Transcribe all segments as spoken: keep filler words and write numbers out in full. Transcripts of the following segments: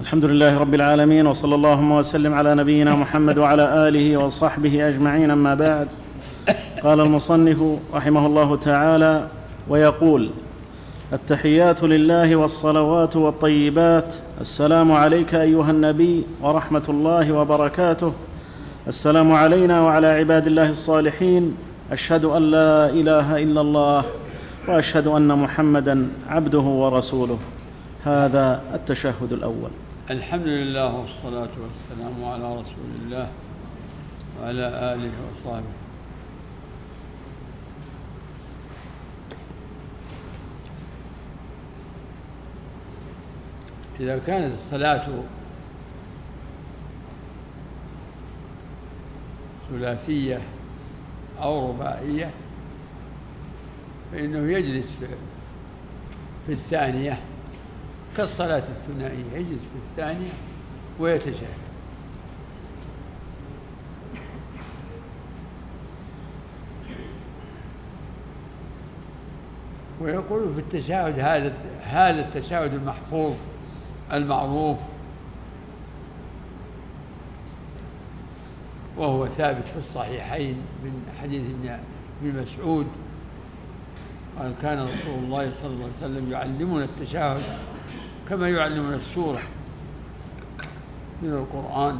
الحمد لله رب العالمين، وصلى اللهم وسلم على نبينا محمد وعلى آله وصحبه أجمعين، أما بعد. قال المصنف رحمه الله تعالى ويقول: التحيات لله والصلوات والطيبات. السلام عليك أيها النبي ورحمة الله وبركاته. السلام علينا وعلى عباد الله الصالحين. أشهد أن لا إله إلا الله وأشهد أن محمدا عبده ورسوله. هذا التشهد الأول. الحمد لله والصلاة والسلام على رسول الله وعلى آله وصحبه. إذا كانت الصلاة ثلاثية أو رباعية فإنه يجلس في الثانية كالصلاة الثنائية، يجلس في الثانية ويتشهد. ويقول في التشهد هذا هذا التشهد المحفوظ المعروف، وهو ثابت في الصحيحين من حديث ابن مسعود قال: كان رسول الله صلى الله عليه وسلم يعلمنا التشهد كما يعلمنا السورة من القرآن.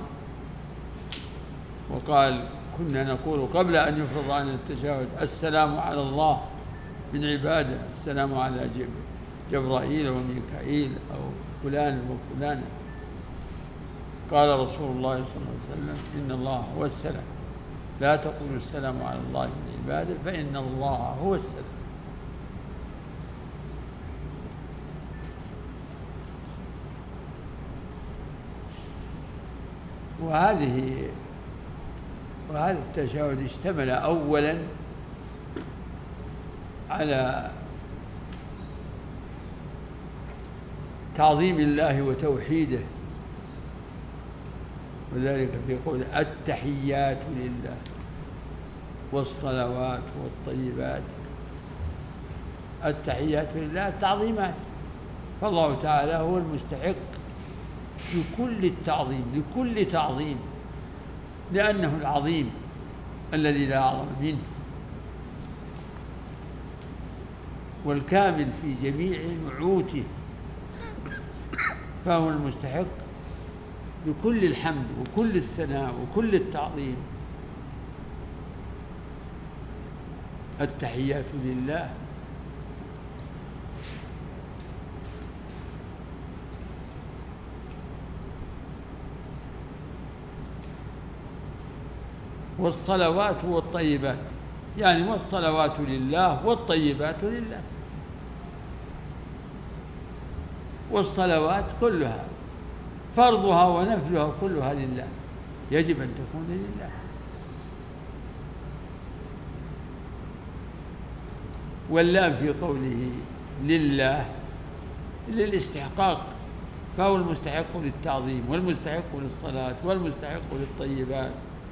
وقال: كنا نقول قبل أن يفرض عنا التشهد: السلام على الله من عباده، السلام على جبرائيل وميكائيل أو فلان وفلان. قال رسول الله صلى الله عليه وسلم: إن الله هو السلام، لا تقولوا السلام على الله من عباده فإن الله هو السلام. وهذه وهذا التشهد اشتمل أولا على تعظيم الله وتوحيده، وذلك في قول: التحيات لله والصلوات والطيبات. التحيات لله التعظيمات، فالله تعالى هو المستحق لكل التعظيم، لكل تعظيم، لأنه العظيم الذي لا أعظم منه، والكامل في جميع نعوته، فهو المستحق لكل الحمد وكل الثناء وكل التعظيم. التحيات لله والصلوات والطيبات، يعني والصلوات لله والطيبات لله. والصلوات كلها فرضها ونفلها كلها لله، يجب أن تكون لله. واللام في قوله لله للاستحقاق، فهو المستحق للتعظيم والمستحق للصلاة والمستحق للطيبات.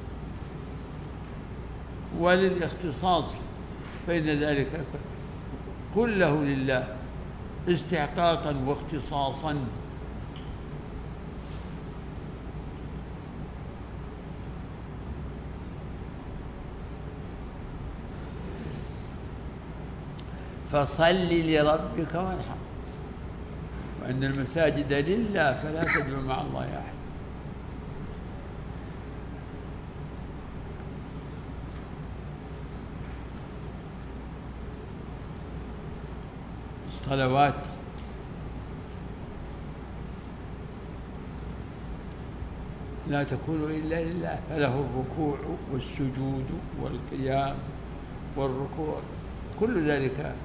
وللاختصاص فإن ذلك كله لله استحقاقا واختصاصا. فصل لربك وانحر، وأن المساجد لله فلا تدعو مع الله أحد. الصلوات لا تكون إلا لله، فله الركوع والسجود والقيام والركوع، كل ذلك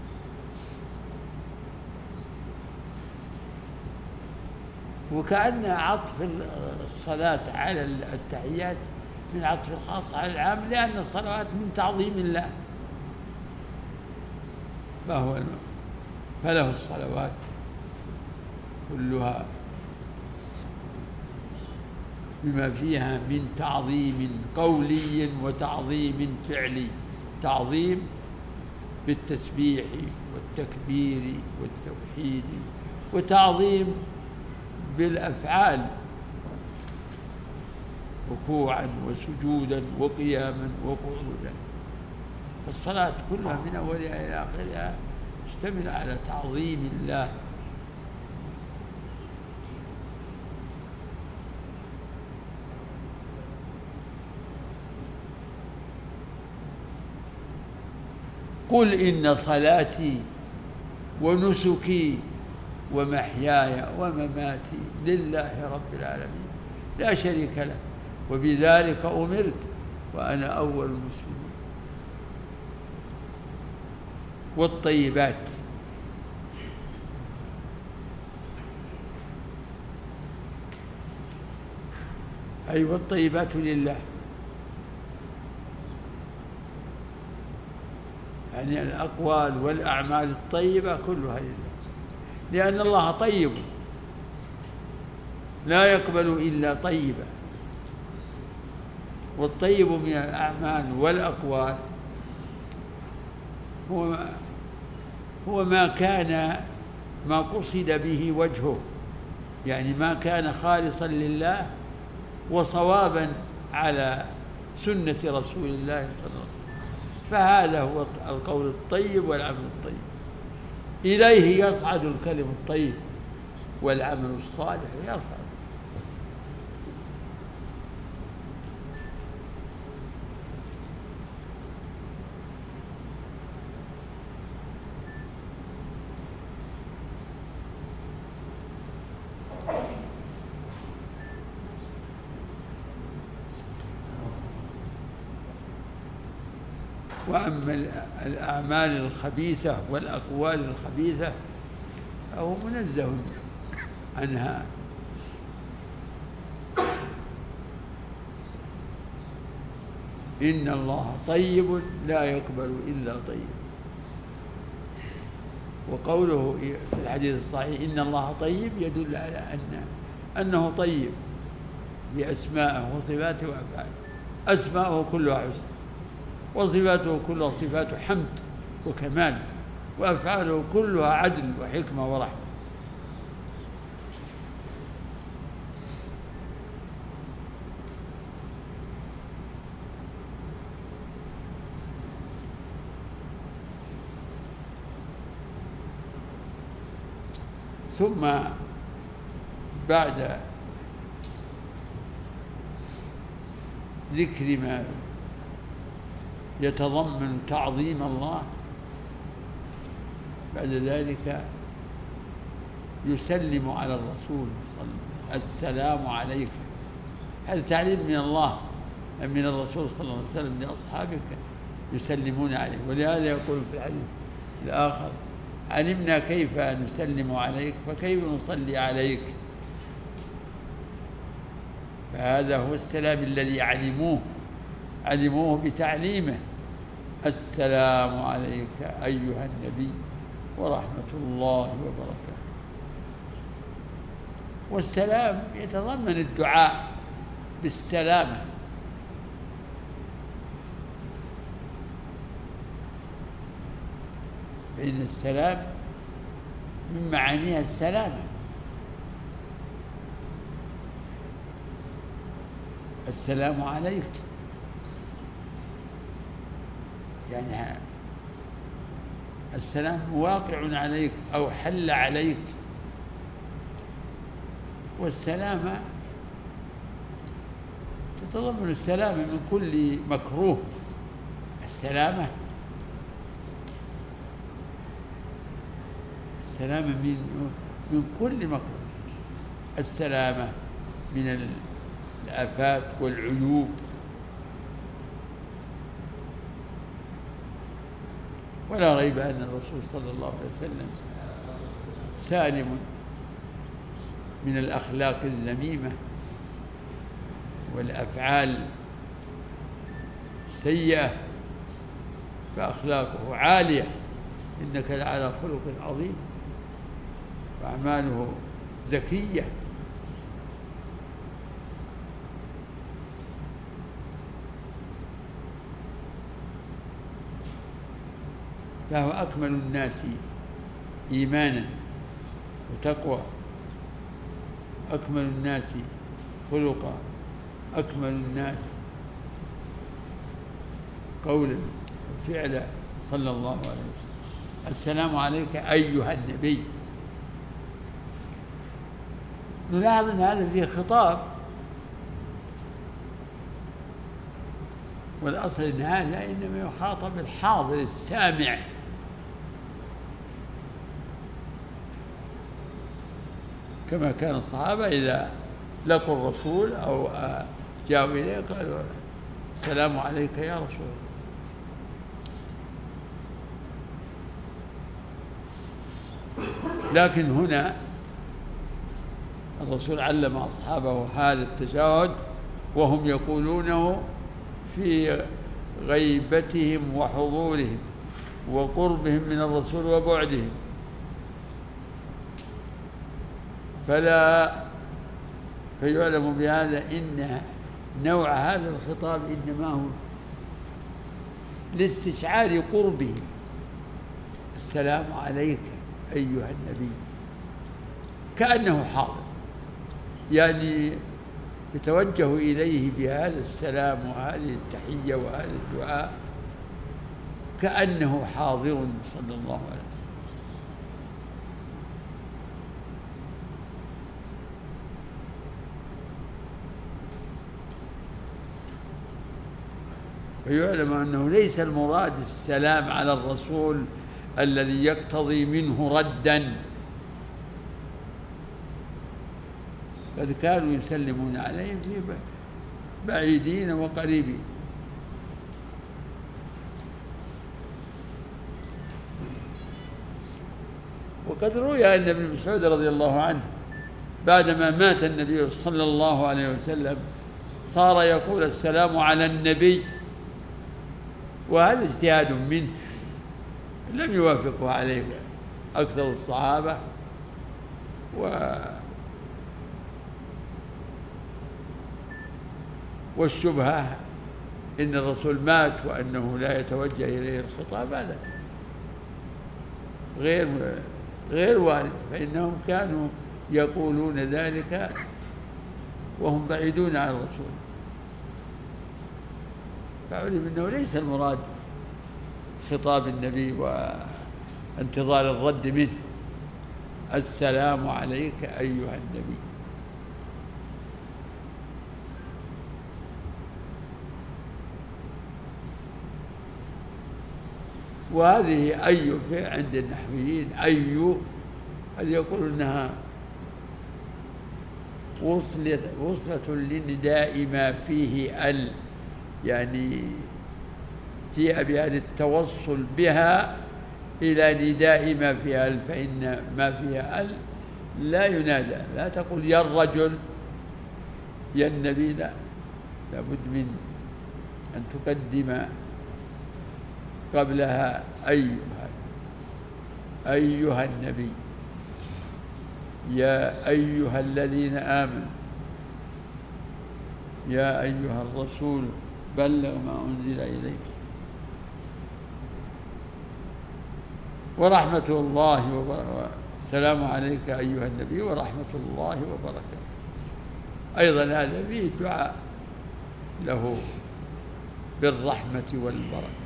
وكأن عطف الصلاة على التحيات من عطف الخاص على العام، لأن الصلوات من تعظيم الله، فهو فله الصلوات كلها بما فيها من تعظيم قولي وتعظيم فعلي. تعظيم بالتسبيح والتكبير والتوحيد، وتعظيم بالأفعال، ركوعا وسجودا وقياما وقعودا. الصلاة كلها من أولها إلى آخرها تشتمل على تعظيم الله. قل إن صلاتي ونسكي ومحياي ومماتي لله رب العالمين لا شريك له وبذلك أمرت وأنا أول المسلمين. والطيبات أي أيوة والطيبات لله، يعني الأقوال والأعمال الطيبة كلها لله، لأن الله طيب لا يقبل إلا طيبا. والطيب من الأعمال والأقوال هو هو ما كان ما قصد به وجهه، يعني ما كان خالصا لله وصوابا على سنة رسول الله صلى الله عليه وسلم، فهذا هو القول الطيب والعمل الطيب. إليه يصعد الكلم الطيب والعمل الصالح يرفع. وأما الأعمال الخبيثة والأقوال الخبيثة فهو منزه عنها. إن الله طيب لا يقبل إلا طيب. وقوله في الحديث الصحيح إن الله طيب يدل على أن أنه طيب بأسمائه وصفاته وأفعاله. أسماءه كلها حسن، وصفاته كلها صفات حمد وكمال، وأفعاله كلها عدل وحكمة ورحمة. ثم بعد ذكر ما يتضمن تعظيم الله بعد ذلك يسلم على الرسول صلى الله عليه وسلم السلام عليك. هذا تعليم من الله من الرسول صلى الله عليه وسلم لأصحابه يسلمون عليه. ولهذا يقول في الحديث الآخر علمنا كيف نسلم عليك فكيف نصلي عليك. فهذا هو السلام الذي علموه علموه بتعليمه. السلام عليك أيها النبي ورحمة الله وبركاته. والسلام يتضمن الدعاء بالسلامة، فإن السلام من معانيها السلامة. السلام عليك يعني السلام واقع عليك أو حل عليك. والسلامة تتضمن السلامة من كل مكروه. السلامة السلامة من من كل مكروه. السلامة من الآفات والعيوب. ولا ريب أن الرسول صلى الله عليه وسلم سالم من الأخلاق الذميمة والأفعال السيئة، فأخلاقه عالية. إنك لعلى خلق عظيم، وأعماله زكية. فهو أكمل الناس إيمانا وتقوى، أكمل الناس خلقا أكمل الناس قولا وفعلا صلى الله عليه وسلم. السلام عليك أيها النبي. نلاحظ أن هذا فيه خطاب، والأصل أن هذا إنما يخاطب الحاضر السامع، كما كان الصحابة إذا لقوا الرسول أو جاءوا إليه قالوا السلام عليك يا رسول الله. لكن هنا الرسول علم أصحابه هذا التشهد وهم يقولونه في غيبتهم وحضورهم وقربهم من الرسول وبعدهم، فلا فيعلم بهذا إن نوع هذا الخطاب إنما هو لاستشعار قربه. السلام عليك أيها النبي، كأنه حاضر، يعني يتوجه إليه بهذا السلام وهذه التحية وهذا الدعاء كأنه حاضر صلى الله عليه وسلم. ويعلم أنه ليس المراد السلام على الرسول الذي يقتضي منه ردا، بل كانوا يسلمون عليه في بعيدين وقريبين. وقد روي أن ابن مسعود رضي الله عنه بعدما مات النبي صلى الله عليه وسلم صار يقول السلام على النبي، وهذا اجتهاد منه لم يوافقه عليه أكثر الصحابة، و والشبهة إن الرسول مات وأنه لا يتوجه إليه الخطاب هذا غير غير وارد، فإنهم كانوا يقولون ذلك وهم بعيدون عن الرسول، فعلم أنه ليس المراد خطاب النبي وانتظار الرد منه. السلام عليك أيها النبي. وهذه أي في عند النحويين أي هل يقول إنها وصلة وصلة لنداء ما فيه ال، يعني جاء بهذا التوصل بها إلى نداء ما فيها ال، فإن ما فيها ال لا ينادى، لا تقول يا الرجل يا النبي، لا، لابد من أن تقدم قبلها أيها أيها النبي، يا أيها الذين آمنوا، يا أيها الرسول بلغ ما أنزل إليك، ورحمة الله وبركاته، السلام عليك أيها النبي ورحمة الله وبركاته. أيضا هذا فيه دعاء له بالرحمة والبركة.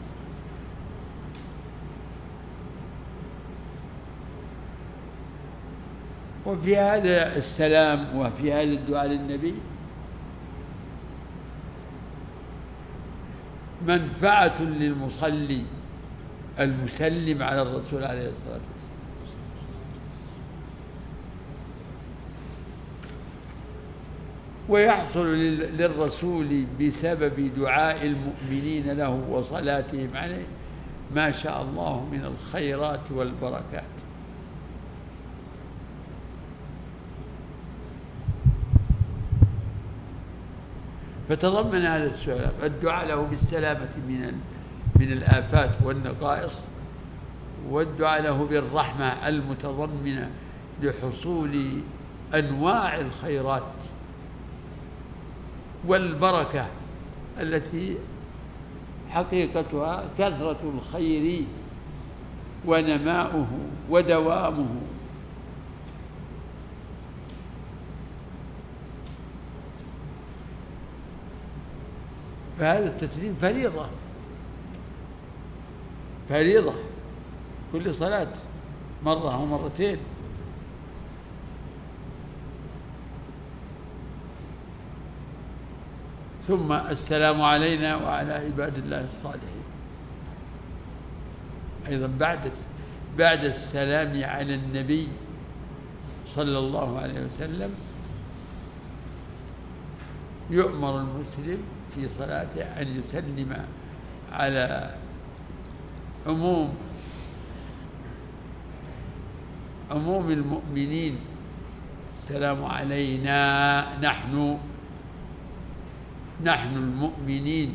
وفي هذا السلام وفي هذا الدعاء للنبي منفعة للمصلي المسلم على الرسول عليه الصلاة والسلام، ويحصل للرسول بسبب دعاء المؤمنين له وصلاتهم عليه ما شاء الله من الخيرات والبركات. فتضمن هذا السؤال الدعاء له بالسلامة من من الآفات والنقائص، والدعاء له بالرحمة المتضمنة لحصول أنواع الخيرات والبركة التي حقيقتها كثرة الخير ونماؤه ودوامه. فهذا التسليم فريضة فريضة كل صلاة مرة أو مرتين. ثم السلام علينا وعلى عباد الله الصالحين أيضا بعد بعد السلام على النبي صلى الله عليه وسلم يؤمر المسلم في صلاته أن يسلم على عموم عموم المؤمنين. السلام علينا نحن نحن المؤمنين،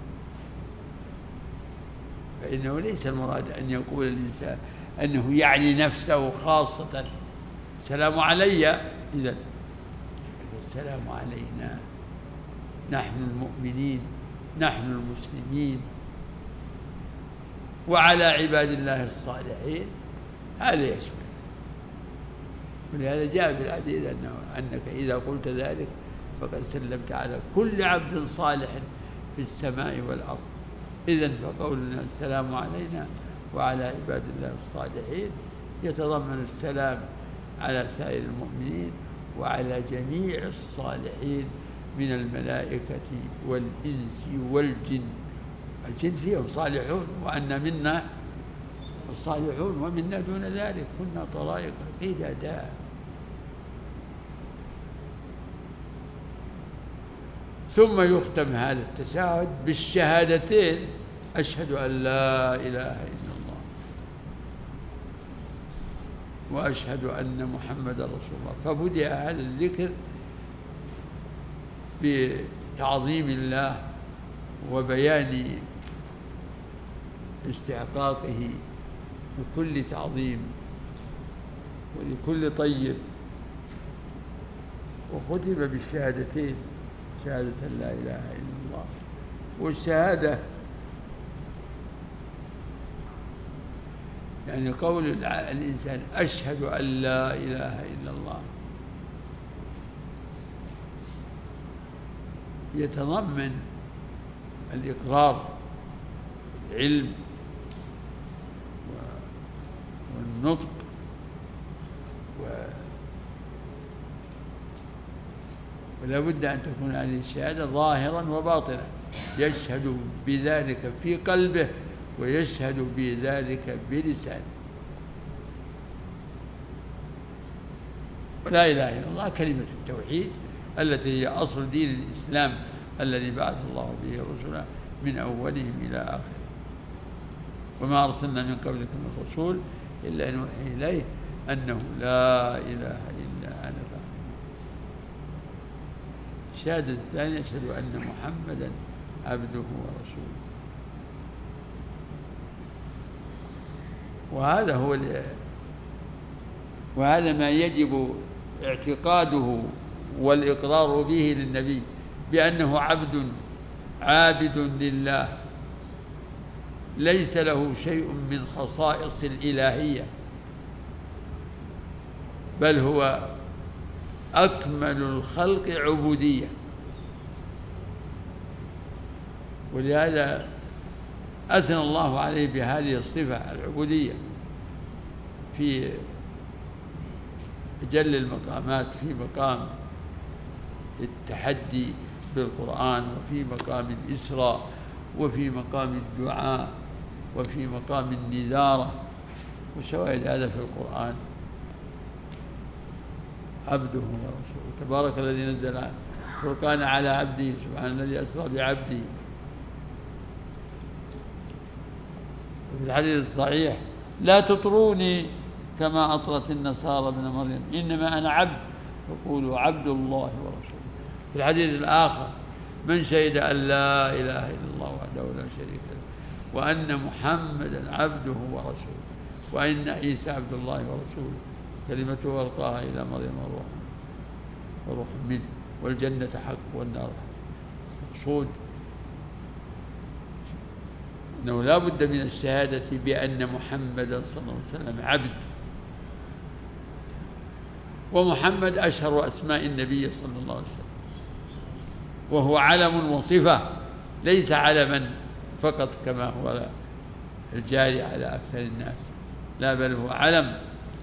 فإنه ليس المراد أن يقول الإنسان أنه يعني نفسه خاصة السلام علي، إذن السلام علينا نحن المؤمنين نحن المسلمين وعلى عباد الله الصالحين، هذا يشمل. ولهذا جاء في الحديث أنه أنك إذا قلت ذلك فقد سلمت على كل عبد صالح في السماء والأرض. إذن فقولنا السلام علينا وعلى عباد الله الصالحين يتضمن السلام على سائر المؤمنين وعلى جميع الصالحين من الملائكة والإنس والجن. الجن فيهم صالحون، وأن منا الصالحون ومنا دون ذلك كنا طرائق قددا. ثم يختم هذا التشهد بالشهادتين: أشهد أن لا إله إلا الله وأشهد أن محمد رسول الله. فبدأ هذا الذكر بتعظيم الله وبيان استحقاقه لكل تعظيم ولكل طيب، وختم بالشهادتين: شهادة لا إله إلا الله. والشهادة يعني قول الإنسان أشهد أن لا إله إلا الله يتضمن الإقرار والعلم والنطق ولا بد أن تكون هذه الشهادة ظاهرا وباطنا، يشهد بذلك في قلبه ويشهد بذلك بلسانه. ولا إله إلا الله كلمة التوحيد التي هي أصل دين الإسلام الذي بعث الله به رسله من أولهم إلى آخره. وما أرسلنا من قبلك من رسول إلا نوحي إليه أنه لا إله إلا أنا فاعبدون. الشهادة الثانية: أشهد أن محمدا عبده ورسوله. وهذا هو وهذا ما يجب اعتقاده والإقرار به للنبي، بأنه عبد عابد لله ليس له شيء من خصائص الإلهية، بل هو أكمل الخلق عبودية. ولهذا أثنى الله عليه بهذه الصفة العبودية في أجل المقامات، في مقام التحدي بالقرآن، وفي مقام الإسراء، وفي مقام الدعاء، وفي مقام النذارة، وشواهد هذا في القرآن. عبده ورسوله. تبارك الذي نزل الفرقان على عبده، سبحان الذي أسرى بعبده. وفي الحديث الصحيح: لا تطروني كما أطرت النصارى ابن مريم، إنما أنا عبد فقولوا عبد الله ورسوله. في الحديث الآخر: من شهد أن لا إله إلا الله وحده لا شريك له وأن محمدا عبده ورسوله وأن عيسى عبد الله ورسوله كلمته ألقاها إلى مريم وروح وروح منه والجنة حق والنار حق. مقصود أنه لا بد من الشهادة بأن محمدا صلى الله عليه وسلم عبد. ومحمد أشهر أسماء النبي صلى الله عليه وسلم، وهو علم وصفة ليس علما فقط كما هو الجاري على أكثر الناس، لا بل هو علم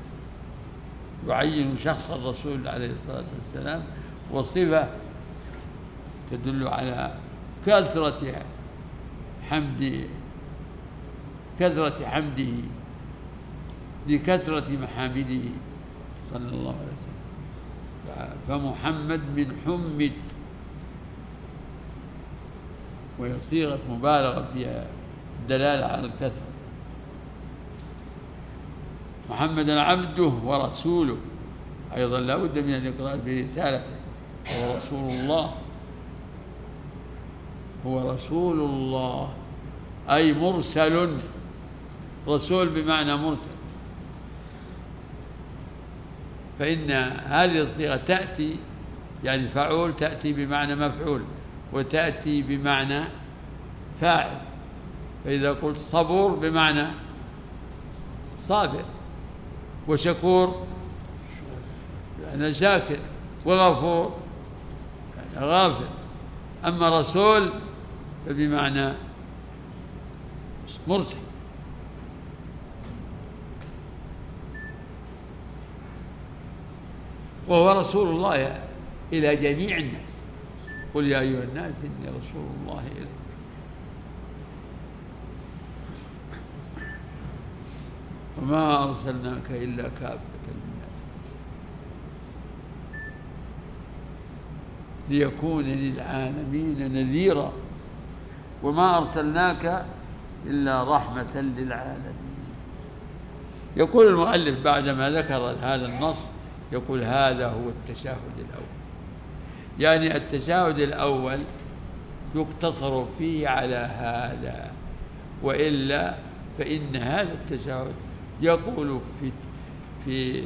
يعين شخص الرسول عليه الصلاة والسلام، وصفة تدل على كثرة حمد كثرة حمده لكثرة محامده صلى الله عليه وسلم. فمحمد من حمد، وهي صيغة مبالغة فيها الدلالة على الكثرة. محمد عبده ورسوله، أيضا لا بد من الإقرار برسالته، هو رسول الله، هو رسول الله أي مرسل، رسول بمعنى مرسل. فإن هذه الصيغة تأتي يعني فعول، تأتي بمعنى مفعول، وتأتي بمعنى فاعل. فإذا قلت صبور بمعنى صابر، وشكور يعني شاكر، وغفور يعني غافر. أما رسول فبمعنى مرسل. وهو رسول الله إلى جميع الناس. قل يا أيها الناس إني رسول الله إليكم. وما أرسلناك إلا كافة للناس ليكون للعالمين نذيرا، وما أرسلناك إلا رحمة للعالمين. يقول المؤلف بعدما ذكر هذا النص، يقول هذا هو التشهد الأول. يعني التشهد الأول يقتصر فيه على هذا، وإلا فإن هذا التشهد يقول في في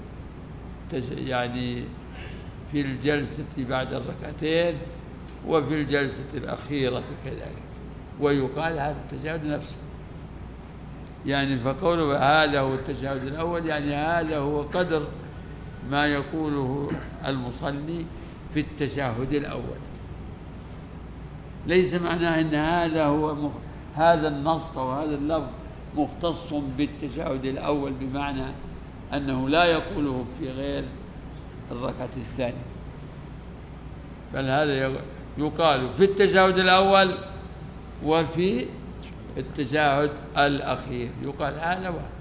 يعني في الجلسة بعد الركعتين وفي الجلسة الأخيرة كذلك، ويقال هذا التشهد نفسه. يعني فقوله هذا هو التشهد الأول يعني هذا هو قدر ما يقوله المصلي في التشهد الأول. ليس معناه أن هذا هو مخ... هذا النص وهذا اللفظ مختص بالتشهد الأول، بمعنى أنه لا يقوله في غير الركعة الثانية، بل هذا يقال في التشهد الأول وفي التشهد الأخير، يقال هذا واحد.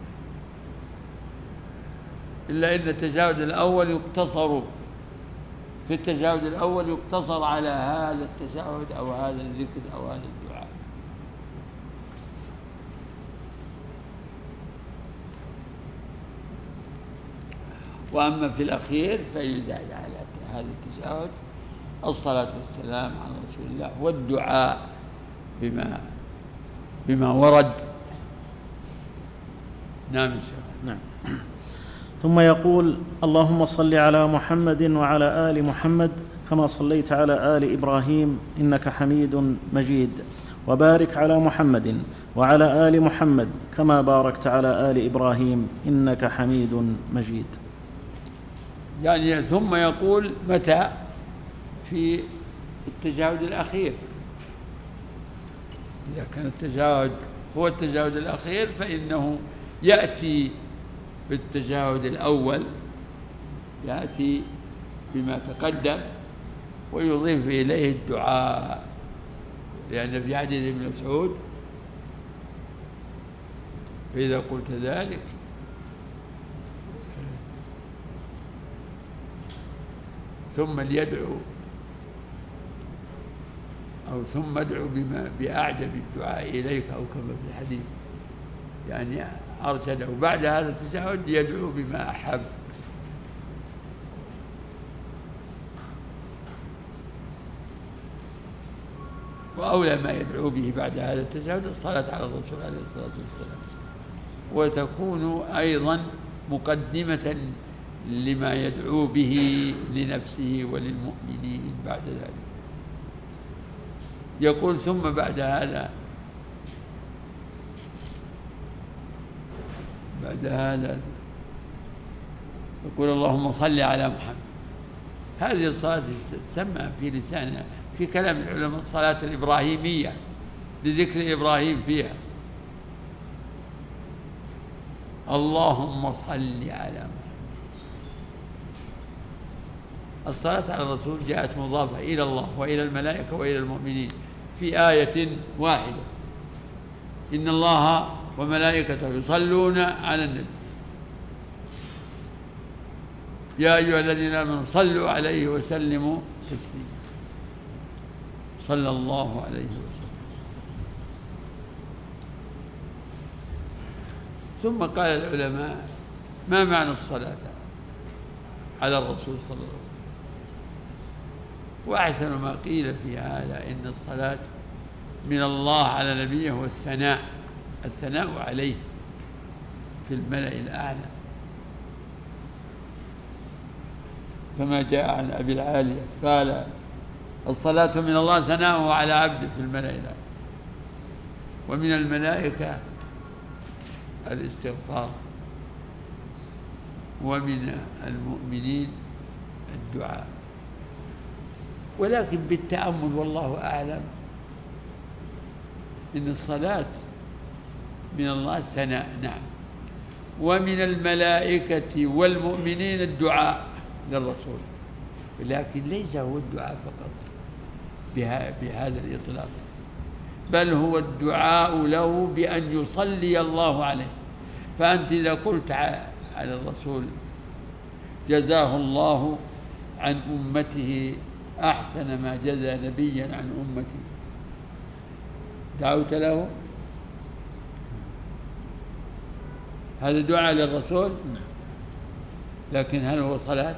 إلا أن التشهد الأول يقتصر في التشهد الأول يقتصر على هذا التشهد أو هذا الذكر أو هذا الدعاء. وأما في الأخير فيزاد على هذا التشهد الصلاة والسلام على رسول الله والدعاء بما بما ورد. نعم شيخ. نعم. ثم يقول اللهم صل على محمد وعلى آل محمد كما صليت على آل إبراهيم إنك حميد مجيد، وبارك على محمد وعلى آل محمد كما باركت على آل إبراهيم إنك حميد مجيد. يعني ثم يقول متى؟ في التشهد الأخير. إذا كان التشهد هو التشهد الأخير فإنه يأتي في التشهد الأول يأتي بما تقدم ويضيف إليه الدعاء، لأن في حديث ابن مسعود فإذا قلت ذلك ثم ليدعو أو ثم ادعو بما بأعجب الدعاء إليك أو كما في الحديث، يعني أرسله بعد هذا التشهد يدعو بما أحب. وأولى ما يدعو به بعد هذا التشهد الصلاة على الرسول عليه الصلاة والسلام، وتكون أيضا مقدمة لما يدعو به لنفسه وللمؤمنين بعد ذلك. يقول ثم بعد هذا بعد هذا يقول اللهم صل على محمد. هذه الصلاة تسمى في لسان في كلام العلماء الصلاة الإبراهيمية لذكر إبراهيم فيها. اللهم صل على محمد. الصلاة على الرسول جاءت مضافة إلى الله وإلى الملائكة وإلى المؤمنين في آية واحدة: إن الله وملائكته يصلون على النبي يا أيها الذين آمنوا صلوا عليه وسلموا تسليما. صلى الله عليه وسلم. ثم قال العلماء: ما معنى الصلاة على الرسول صلى الله عليه وسلم؟ وأحسن ما قيل في هذا إن الصلاة من الله على نبيه والثناء الثناء عليه في الملأ الأعلى، كما جاء عن أبي العالية قال: الصلاة من الله ثناؤه على عبده في الملأ الأعلى. ومن الملائكة الاستغفار، ومن المؤمنين الدعاء. ولكن بالتأمل والله أعلم إن الصلاة من الله الثناء نعم، ومن الملائكة والمؤمنين الدعاء للرسول، لكن ليس هو الدعاء فقط بهذا الإطلاق، بل هو الدعاء له بأن يصلي الله عليه. فأنت إذا قلت على الرسول: جزاه الله عن أمته أحسن ما جزى نبيا عن أمته، دعوت له؟ هذا دعاء للرسول، لكن هل هو صلاة؟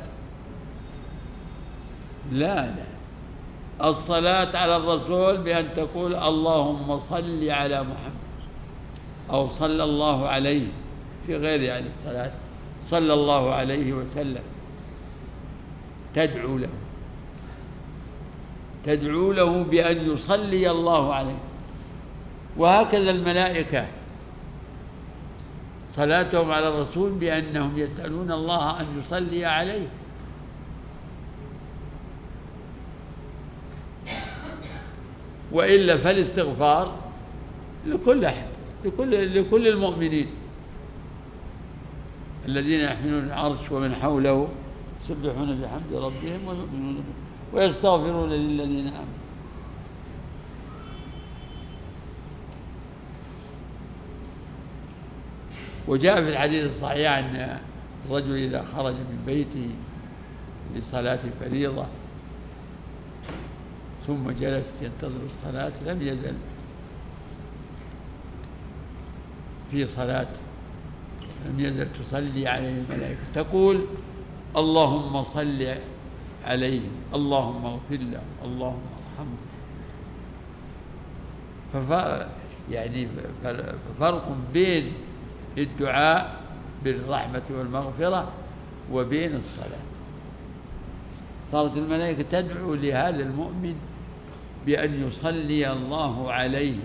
لا لا. الصلاة على الرسول بأن تقول: اللهم صل على محمد، أو صلى الله عليه، في غير يعني الصلاة صلى الله عليه وسلم، تدعو له تدعو له بأن يصلي الله عليه. وهكذا الملائكة صلاتهم على الرسول بأنهم يسألون الله أن يصلي عليه. وإلا فالاستغفار لكل أحد، لكل, لكل المؤمنين الذين يحملون العرش ومن حوله يسبحون بحمد ربهم ويؤمنون به ويستغفرون للذين آمنوا. وجاء في الحديث الصحيح أن الرجل إذا خرج من بيته لصلاة فريضة ثم جلس ينتظر الصلاة لم يزل في صلاة، لم يزل تصلي عليه الملائكة تقول: اللهم صل عليه، اللهم اغفر له، اللهم ارحمه. فف... يعني فرق بين الدعاء بالرحمة والمغفرة وبين الصلاة. صارت الملائكة تدعو لهذا المؤمن بأن يصلي الله عليه،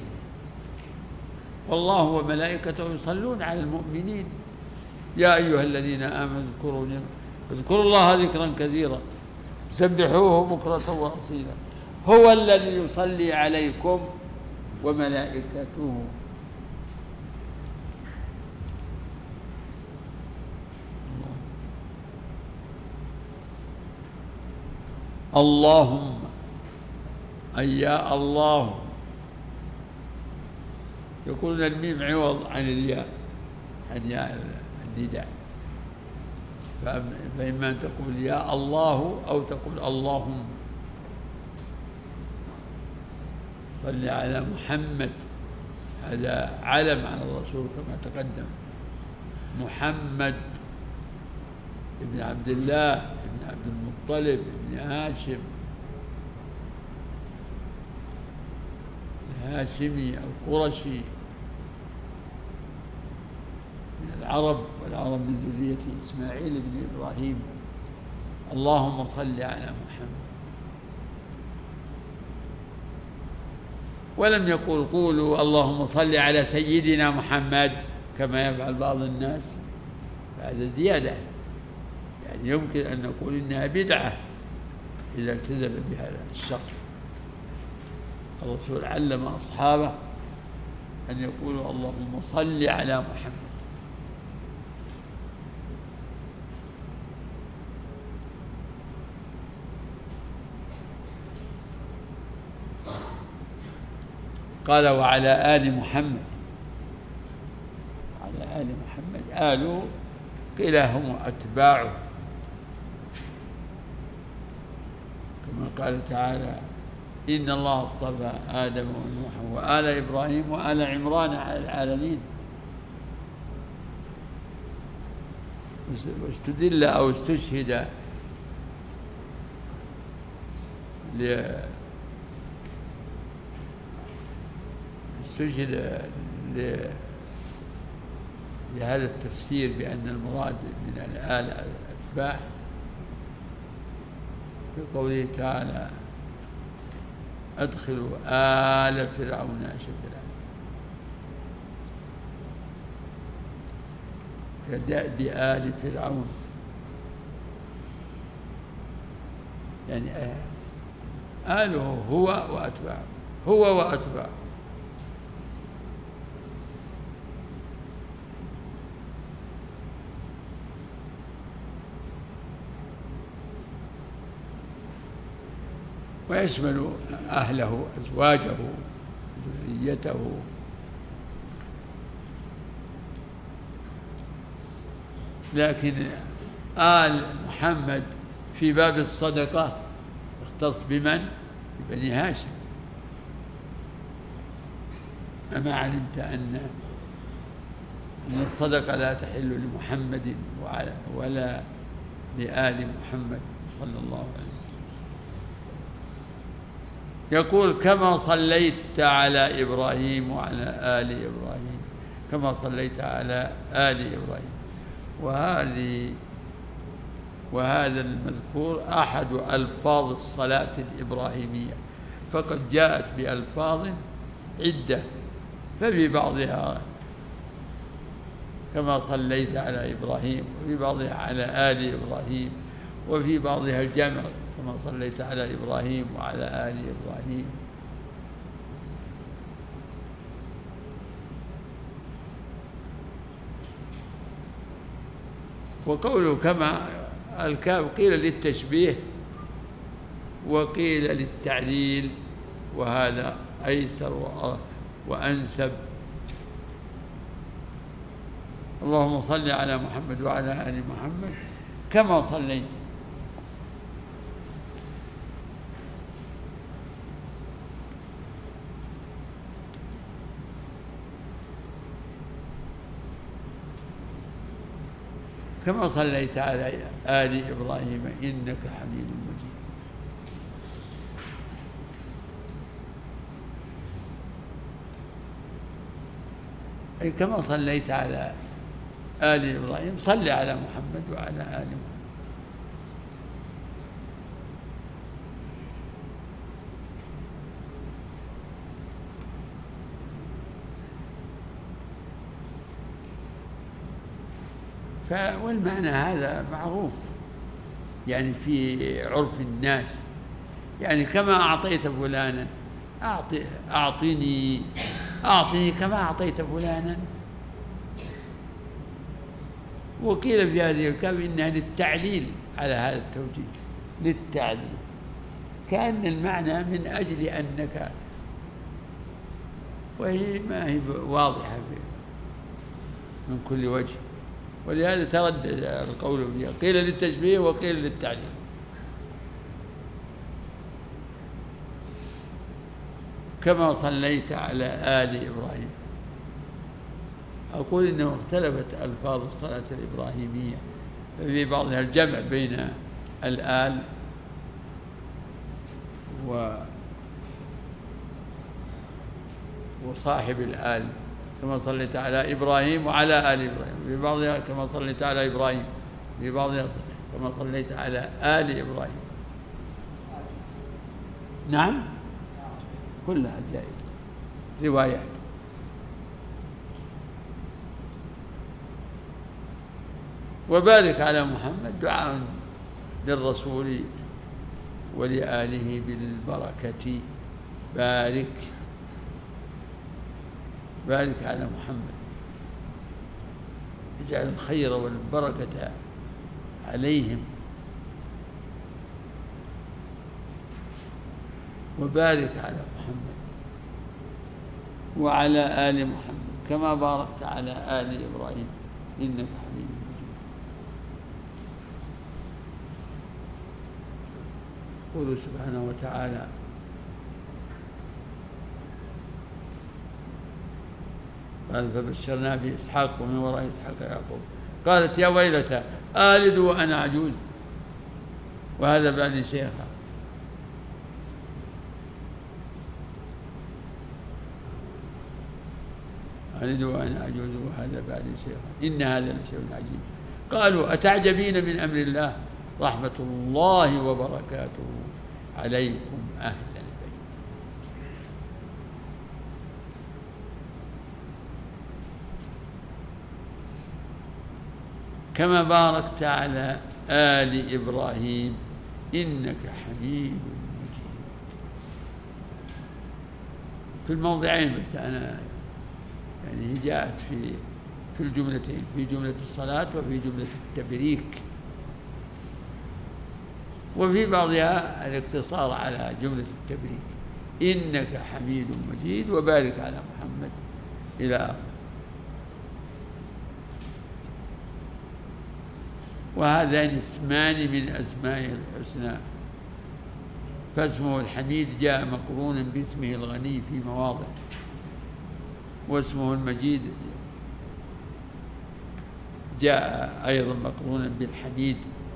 والله وملائكته يصلون على المؤمنين يا أيها الذين آمنوا اذكروا اذكروا الله ذكرا كثيرا سبحوه بكرة وأصيلا هو الذي يصلي عليكم وملائكته. اللهم أي يا الله، يقولون الميم عوض عن الياء، عن ياء النداء، فإما أن تقول يا الله أو تقول اللهم. صل على محمد، هذا علم على الرسول كما تقدم، محمد ابن عبد الله ابن عبد المطلب ابن هاشم الهاشمي القرشي من العرب، والعرب من ذرية إسماعيل بن إبراهيم. اللهم صل على محمد. ولم يقول قولوا اللهم صل على سيدنا محمد كما يفعل بعض الناس، هذا زيادة، يعني يمكن أن نقول إنها بدعة إذا التزم بهذا الشخص. الرسول علم أصحابه أن يقولوا اللهم صل على محمد. قال وعلى آل محمد. على آل محمد، آل قيل هم أتباعه، كما قال تعالى إن الله اصطفى آدم ونوحا وآل إبراهيم وآل عمران على العالمين. واستدل أو استشهد استشهد لهذا التفسير بأن المراد من الآل الأتباع في قوله تعالى أدخلوا آل فرعون أشد العذاب كدأب آل فرعون، يعني آله هو وأتباعه، هو وأتباعه. ويشمل أهله، أزواجه، ذريته. لكن آل محمد في باب الصدقة اختص بمن؟ ببني هاشم. أما علمت أن أن الصدقة لا تحل لمحمد ولا لآل محمد صلى الله عليه وسلم. يقول كما صليت على إبراهيم وعلى آل إبراهيم، كما صليت على آل إبراهيم. وهذه وهذا المذكور أحد ألفاظ الصلاة الإبراهيمية، فقد جاءت بألفاظ عدة، ففي بعضها كما صليت على إبراهيم، وفي بعضها على آل إبراهيم، وفي بعضها الجمع كما صليت على إبراهيم وعلى آل إبراهيم. وقوله كما الكاف قيل للتشبيه وقيل للتعليل، وهذا أيسر وأنسب. اللهم صل على محمد وعلى آل محمد كما صليت. كما صليت على آل إبراهيم إنك حميد مجيد. أي كما صليت على آل إبراهيم صل على محمد وعلى آل محمد. والمعنى هذا معروف يعني في عرف الناس، يعني كما أعطيت فلانا أعطي أعطني أعطني كما أعطيت فلانا. وقيل في هذه الكلمة إنها للتعليل على هذا التوجيه، للتعليل، كأن المعنى من أجل أنك، وهي ما هي واضحة من كل وجه. ولهذا تردد القول فيها، قيل للتشبيه وقيل للتعليل. كما صليت على آل إبراهيم. أقول إنه اختلفت ألفاظ الصلاة الإبراهيمية، ففي بعضها الجمع بين الآل و وصاحب الآل، كما صليت على إبراهيم وعلى آل إبراهيم، في بعضها كما صليت على إبراهيم، في بعضها كما صليت على آل إبراهيم. نعم كلها جائزة روايات. وبارك على محمد دعاء للرسول ولآله بالبركة بارك بارك على محمد، اجعل الخير والبركة عليهم، وبارك على محمد وعلى آل محمد كما باركت على آل إبراهيم إنك حميد مجيد. قوله سبحانه وتعالى: قال فبشرناه بإسحاق ومن وراء إسحاق يعقوب. قالت يا ويلتى آلد وأنا عجوز وهذا بعد شيخا. آلد وأنا عجوز وهذا بعد شيخا إن هذا لشيء عجيب. قالوا أتعجبين من أمر الله رحمة الله وبركاته عليكم أهل البيت. كما باركت على آل إبراهيم إنك حميد مجيد. في الموضعين بس أنا يعني هي جاءت في في الجملتين، في جملة الصلاة وفي جملة التبريك، وفي بعضها الاقتصار على جملة التبريك إنك حميد مجيد وبارك على محمد إلى آخره. وهذان اسمان من أسماء الحسنى، فاسمه الحميد جاء مقرونا باسمه الغني في مواضع، واسمه المجيد جاء أيضا مقرونا بالحميد.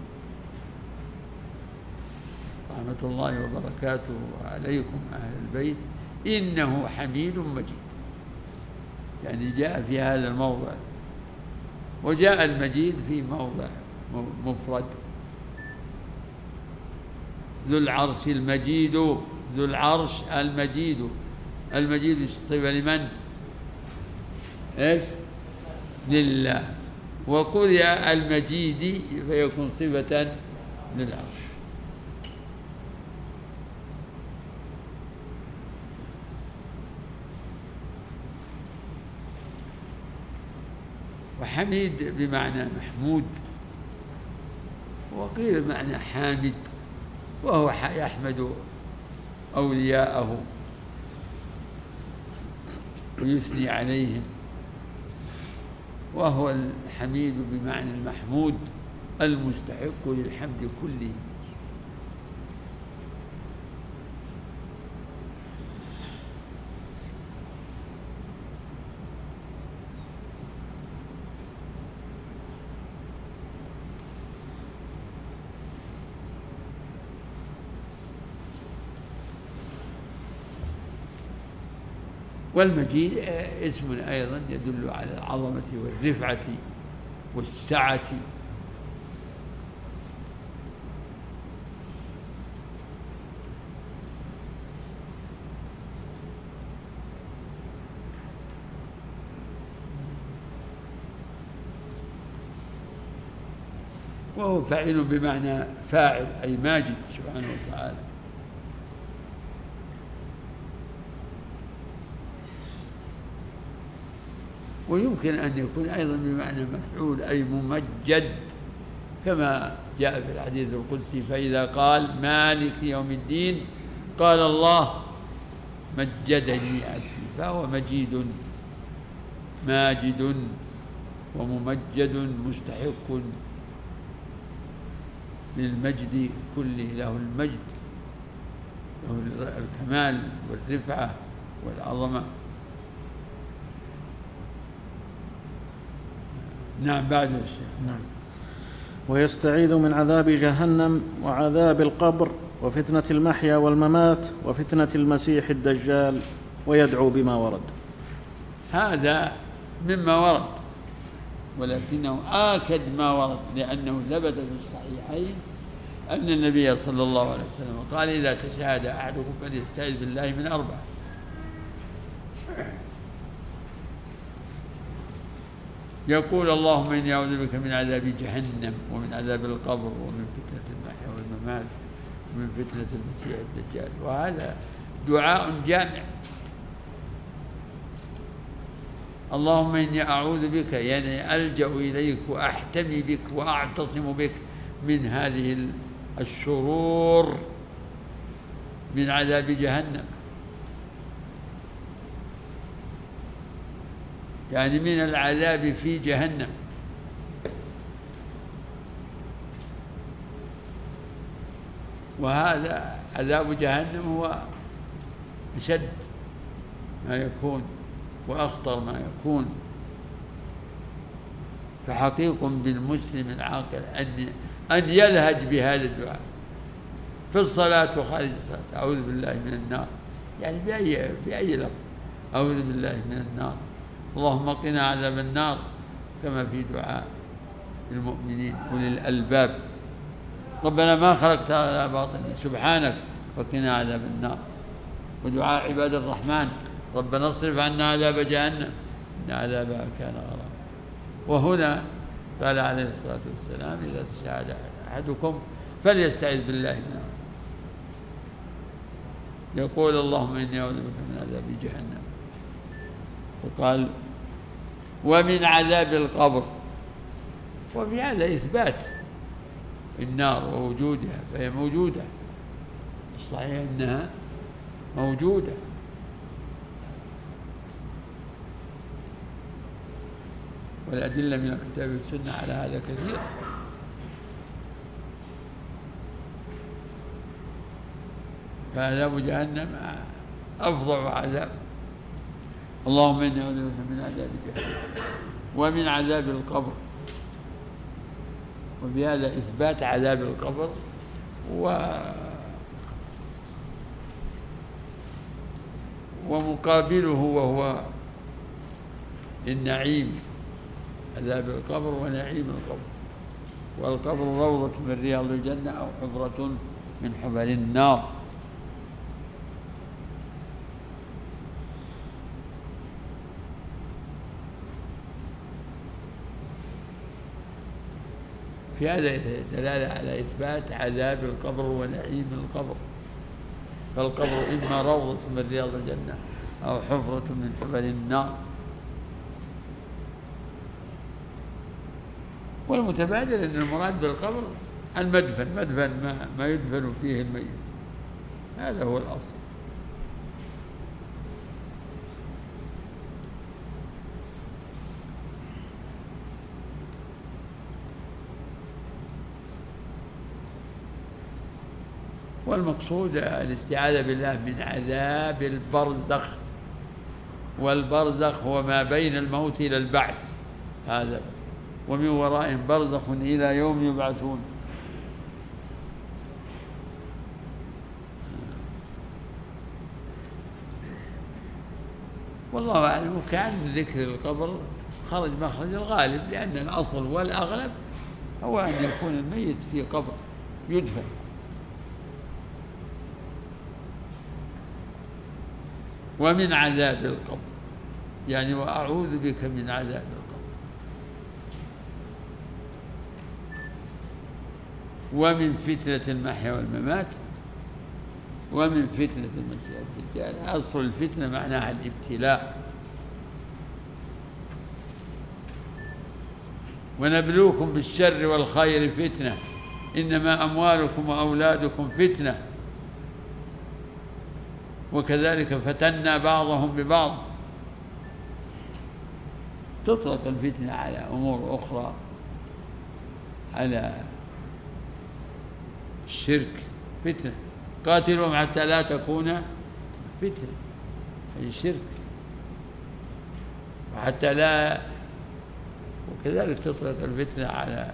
رحمة الله وبركاته عليكم أهل البيت إنه حميد مجيد، يعني جاء في هذا الموضع، وجاء المجيد في موضع مفرد. ذو العرش المجيد، ذو العرش المجيد. المجيد صفة لمن؟ إيش؟ لله. وقرئ المجيد فيكون صفة للعرش. وحميد بمعنى محمود، وقيل بمعنى حامد، وهو يحمد أولياءه ويثني عليهم، وهو الحميد بمعنى المحمود المستحق للحمد كله. والمجيد اسم أيضا يدل على العظمة والرفعة والسعة. وهو فاعل بمعنى فاعل أي ماجد سبحانه وتعالى. ويمكن أن يكون أيضا بمعنى مفعول أي ممجد، كما جاء في الحديث القدسي فإذا قال مالك يوم الدين قال الله مجدني عبدي، فهو مجيد ماجد وممجد مستحق للمجد كله، له المجد، له الكمال والرفعة والعظمة. نعم بعد الشيخ. نعم. ويستعيذ من عذاب جهنم وعذاب القبر وفتنة المحيا والممات وفتنة المسيح الدجال، ويدعو بما ورد. هذا مما ورد، ولكنه آكد ما ورد، لأنه ثبت في الصحيحين أن النبي صلى الله عليه وسلم قال إذا تشهد أحدكم فليستعذ بالله من أربع: يقول اللهم إني أعوذ بك من عذاب جهنم ومن عذاب القبر ومن فتنة المحيا والممات ومن فتنة المسيح الدجال. وهذا دعاء جامع. اللهم إني أعوذ بك، يعني ألجأ إليك وأحتمي بك وأعتصم بك من هذه الشرور، من عذاب جهنم، يعني من العذاب في جهنم. وهذا عذاب جهنم هو أشد ما يكون وأخطر ما يكون. فحقيق بالمسلم العاقل أن أن يلهج بهذا الدعاء في الصلاة وخارج الصلاة. أعوذ بالله من النار، يعني بأي بأي لفظ، أعوذ بالله من النار، اللهم قنا عذاب النار، كما في دعاء المؤمنين أولي الألباب، ربنا ما خلقت هذا باطلا سبحانك فقنا عذاب النار. ودعاء عباد الرحمن، ربنا اصرف عنا عذاب جهنم إن عذابها كان غراما. وهنا قال عليه الصلاة والسلام إذا تشاهد أحدكم فليستعذ بالله منه، يقول اللهم إني أعوذ بك من عذاب جهنم. وقال ومن عذاب القبر، وفي هذا إثبات النار ووجودها، فهي موجودة، الصحيح أنها موجودة. والأدلة من الكتاب والسنة على هذا كثير. فعذاب جهنم أفظع عذاب. اللهم إني أعوذ بك من عذاب جهنم ومن عذاب القبر. وبهذا إثبات عذاب القبر و ومقابله وهو النعيم، عذاب القبر ونعيم القبر. والقبر روضة من رياض الجنة أو حفرة من حفر النار. في هذا دلالة على إثبات عذاب القبر ونعيم القبر. فالقبر إما روضة من رياض الجنة أو حفرة من حفر النار. والمتبادل أن المراد بالقبر المدفن، مدفن ما, ما يدفن فيه الميت، هذا هو الأصل. والمقصود الاستعاذة بالله من عذاب البرزخ. والبرزخ هو ما بين الموت إلى البعث، هذا ومن ورائهم برزخ إلى يوم يبعثون. والله أعلم. كأن ذكر القبر خرج مخرج الغالب، لأن الأصل والأغلب هو أن يكون الميت في قبر يدفن. ومن عذاب القبر، يعني وأعوذ بك من عذاب القبر. ومن فتنة المحيا والممات، ومن فتنة المسيح الدجال. أصل الفتنة معناها الابتلاء. ونبلوكم بالشر والخير فتنة إنما أموالكم وأولادكم فتنة وكذلك فتنا بعضهم ببعض. تطلق الفتنة على أمور أخرى، على الشرك فتنة، قاتلهم حتى لا تكون فتنة، أي شرك، وحتى لا، وكذلك تطلق الفتنة على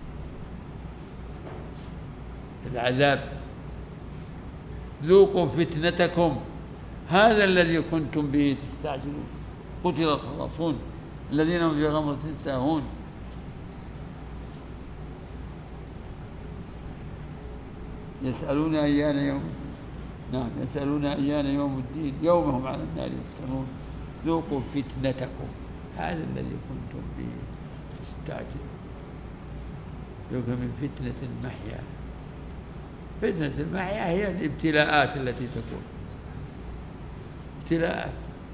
العذاب. ذوقوا فتنتكم هذا الذي كنتم به تستعجلون. قتل الخلاصون الذين هم في غمرة ساهون. يسألون أيان يوم نعم يسألون أيان يوم الدين يوم هم على النار يفتنون. ذوقوا فتنتكم هذا الذي كنتم به تستعجلون. ذوق من فتنة المحيا. فتنة المحيا هي الابتلاءات التي تكون ابتلاءات،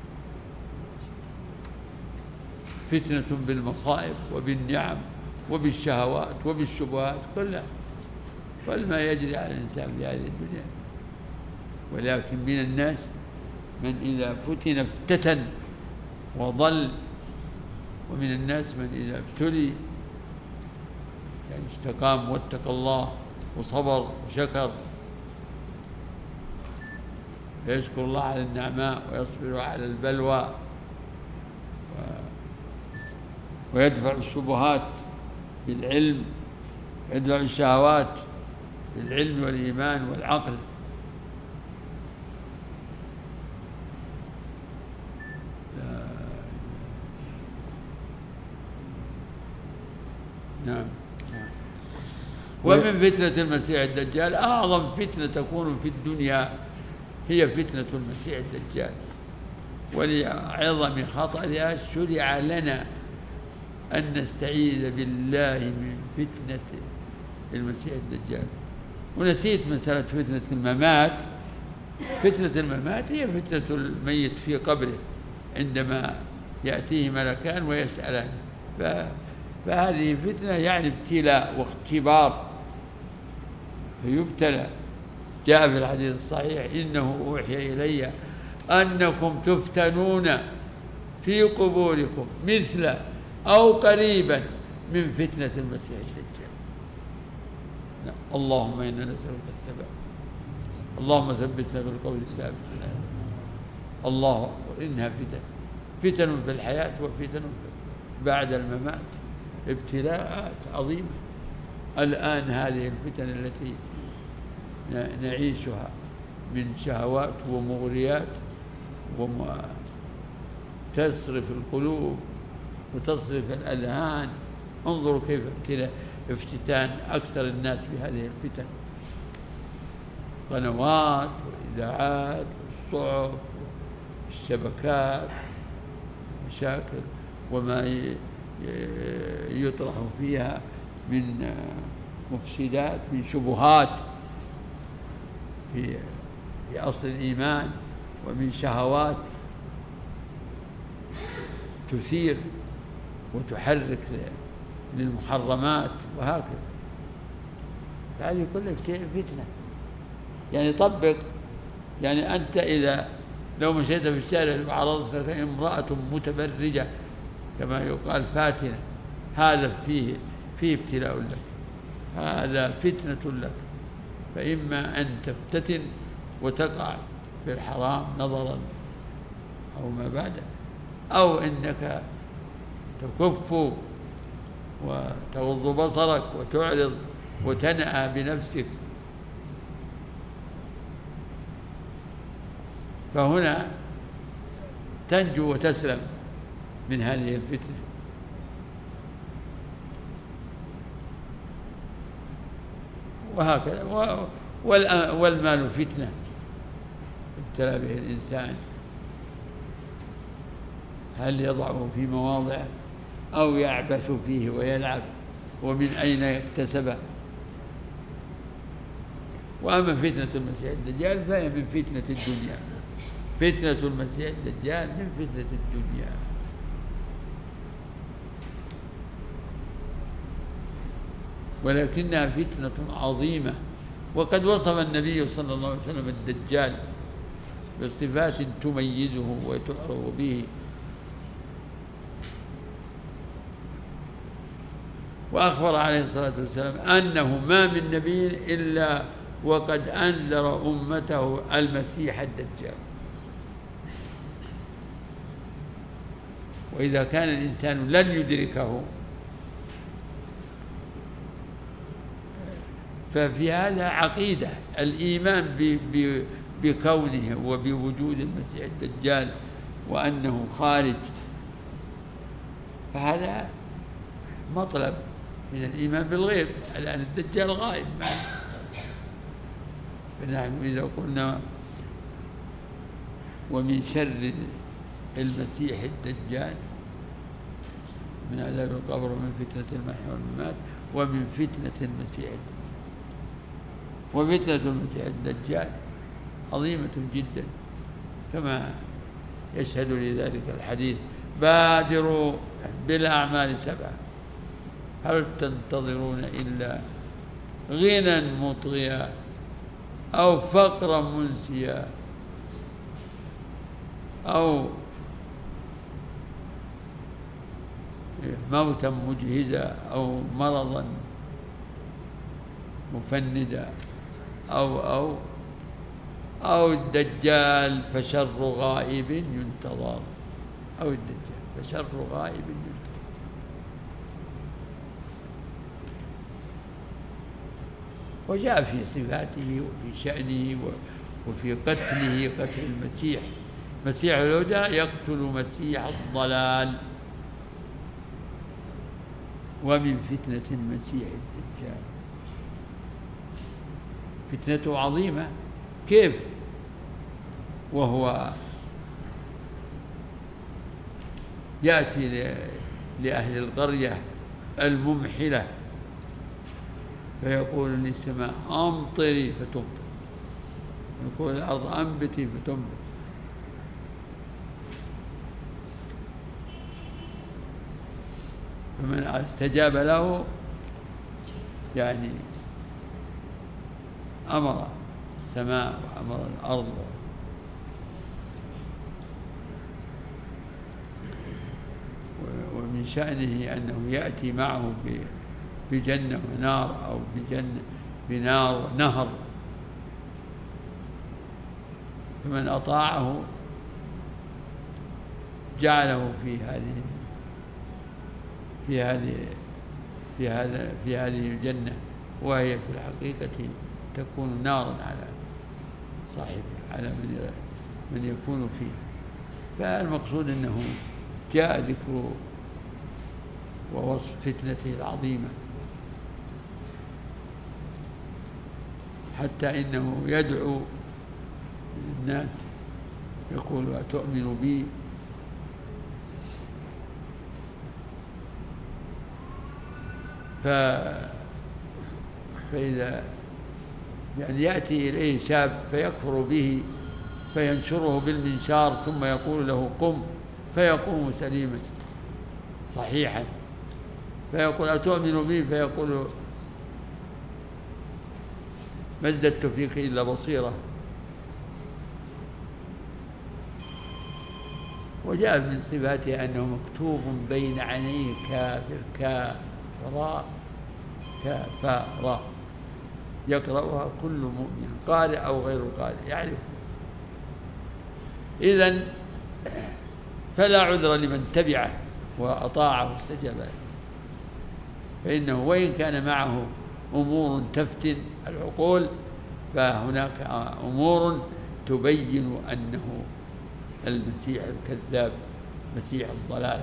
فتنة بالمصائب وبالنعم وبالشهوات وبالشبهات كلها، كل ما يجري على الإنسان في هذه الدنيا. ولكن من الناس من إذا فتن افتتن وضل، ومن الناس من إذا ابتلي يعني استقام واتقى الله وصبر وشكر، فيشكر الله على النعماء ويصبر على البلوى ويدفع الشبهات بالعلم، يدفع الشهوات بالعلم والإيمان والعقل. نعم. ومن فتنة المسيح الدجال أعظم فتنة تكون في الدنيا هي فتنة المسيح الدجال، ولعظم خطرها شرع لنا أن نستعيذ بالله من فتنة المسيح الدجال. ونسيت مسألة فتنة الممات. فتنة الممات هي فتنة الميت في قبره عندما يأتيه ملكان ويسألان، فهذه فتنة يعني ابتلاء واختبار، فيبتلى. جاء في الحديث الصحيح: إنه أوحي إلي أنكم تفتنون في قبوركم مثل أو قريبا من فتنة المسيح الدجال. اللهم إنا نسألك الثبات، اللهم ثبتنا بالقول الثابت. الله أكبر، إنها فتن، فتن في الحياة وفتن بعد الممات، ابتلاءات عظيمة. الآن هذه الفتن التي نعيشها من شهوات ومغريات وتصرف القلوب وتصرف الأذهان، انظروا كيف افتتان أكثر الناس بهذه الفتن، قنوات وإذاعات والصحف والشبكات، مشاكل وما يطرح فيها من مفسدات، من شبهات في في أصل الإيمان، ومن شهوات تثير وتحرك للمحرمات، وهكذا. هذه كلها فتنة. يعني طبق، يعني أنت إذا لو مشيت في الشارع وعرضت لك امرأة متبرجة كما يقال فاتنة، هذا فيه فيه ابتلاء لك، هذا فتنة لك. فإما أن تفتتن وتقع في الحرام نظرا أو ما بعده، أو إنك تكف وتغض بصرك وتعرض وتنأى بنفسك. فهنا تنجو وتسلم من هذه الفتنة. وهكذا. والمال فتنة ابتلى به الإنسان، هل يضعه في مواضعه أو يعبث فيه ويلعب، ومن أين يكتسبه. وأما فتنة المسيح الدجال فهي من فتنة الدنيا، فتنة المسيح الدجال من فتنة الدنيا. ولكنها فتنة عظيمة. وقد وصف النبي صلى الله عليه وسلم الدجال بصفات تميزه وتعرف به، وأخبر عليه الصلاة والسلام أنه ما من نبي إلا وقد أنذر أمته المسيح الدجال. وإذا كان الإنسان لن يدركه ففي هذا عقيدة الإيمان بكونه وبوجود المسيح الدجال وأنه خارج، فهذا مطلب من الإيمان بالغيب. الآن الدجال غائب معنا، فنحن إذا قلنا ومن شر المسيح الدجال من عذاب القبر ومن فتنة المحيا والممات ومن فتنة المسيح الدجال. وفتنة المسيح الدجال عظيمة جدا كما يشهد لذلك الحديث: بادروا بالأعمال سبعة، هل تنتظرون إلا غنى مطغيا أو فقرا منسيا أو موتا مجهزا أو مرضا مفندا أو أو أو الدجال فشر غائب ينتظر، أو الدجال فشر غائب ينتظر. وجاء في صفاته وفي شأنه وفي قتله، قتل المسيح مسيح الهدى يقتل مسيح الضلال. ومن فتنة المسيح الدجال، فتنته عظيمة. كيف وهو يأتي لأهل القرية الممحلة فيقول للسماء أمطري فتمطر، يقول الأرض أنبتي فتنبت. فمن استجاب له يعني أمر السماء وأمر الأرض. ومن شأنه أنه يأتي معه بجنة ونار أو بجنة بنار ونهر، فمن أطاعه جعله في هذه في هذه في هذا في هذه الجنة، وهي في الحقيقة تكون نارا على صاحبه، على من من يكون فيه. فالمقصود أنه جاء ذكر ووصف فتنته العظيمة، حتى إنه يدعو الناس يقول: أتؤمن بي؟ ف... فإذا يعني يأتي إليه شاب فيكفر به فينشره بالمنشار ثم يقول له: قم، فيقوم سليما صحيحا، فيقول: أتؤمن بي؟ فيقول: ما ازددت فيك إلا بصيرة. وجاء من صفاته أنه مكتوب بين عينيه كافر كافراء كافراء يقرأها كل مؤمن قارئ أو غير قارئ يعرف. إذن فلا عذر لمن تبعه وأطاعه واستجاب له، فإنه وإن كان معه أمور تفتن العقول فهناك أمور تبين أنه المسيح الكذاب مسيح الضلالة.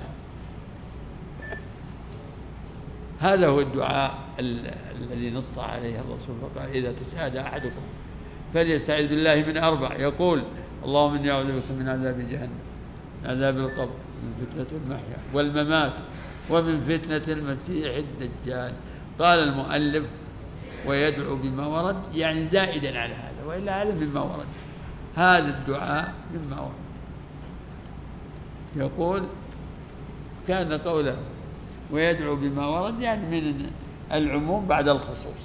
هذا هو الدعاء الذي نص عليه الرسول فقال: إذا تشهد أحدكم فليستعذ بالله من أربع، يقول: اللهم إني أعوذ بك من عذاب جهنم، من عذاب القبر، من فتنة المحيا والممات، ومن فتنة المسيح الدجال. قال المؤلف: ويدعو بما ورد، يعني زائدا على هذا، وإلا هذا مما ورد، هذا الدعاء مما ورد. يقول كان قوله ويدعو بما ورد يعني من العموم بعد الخصوص،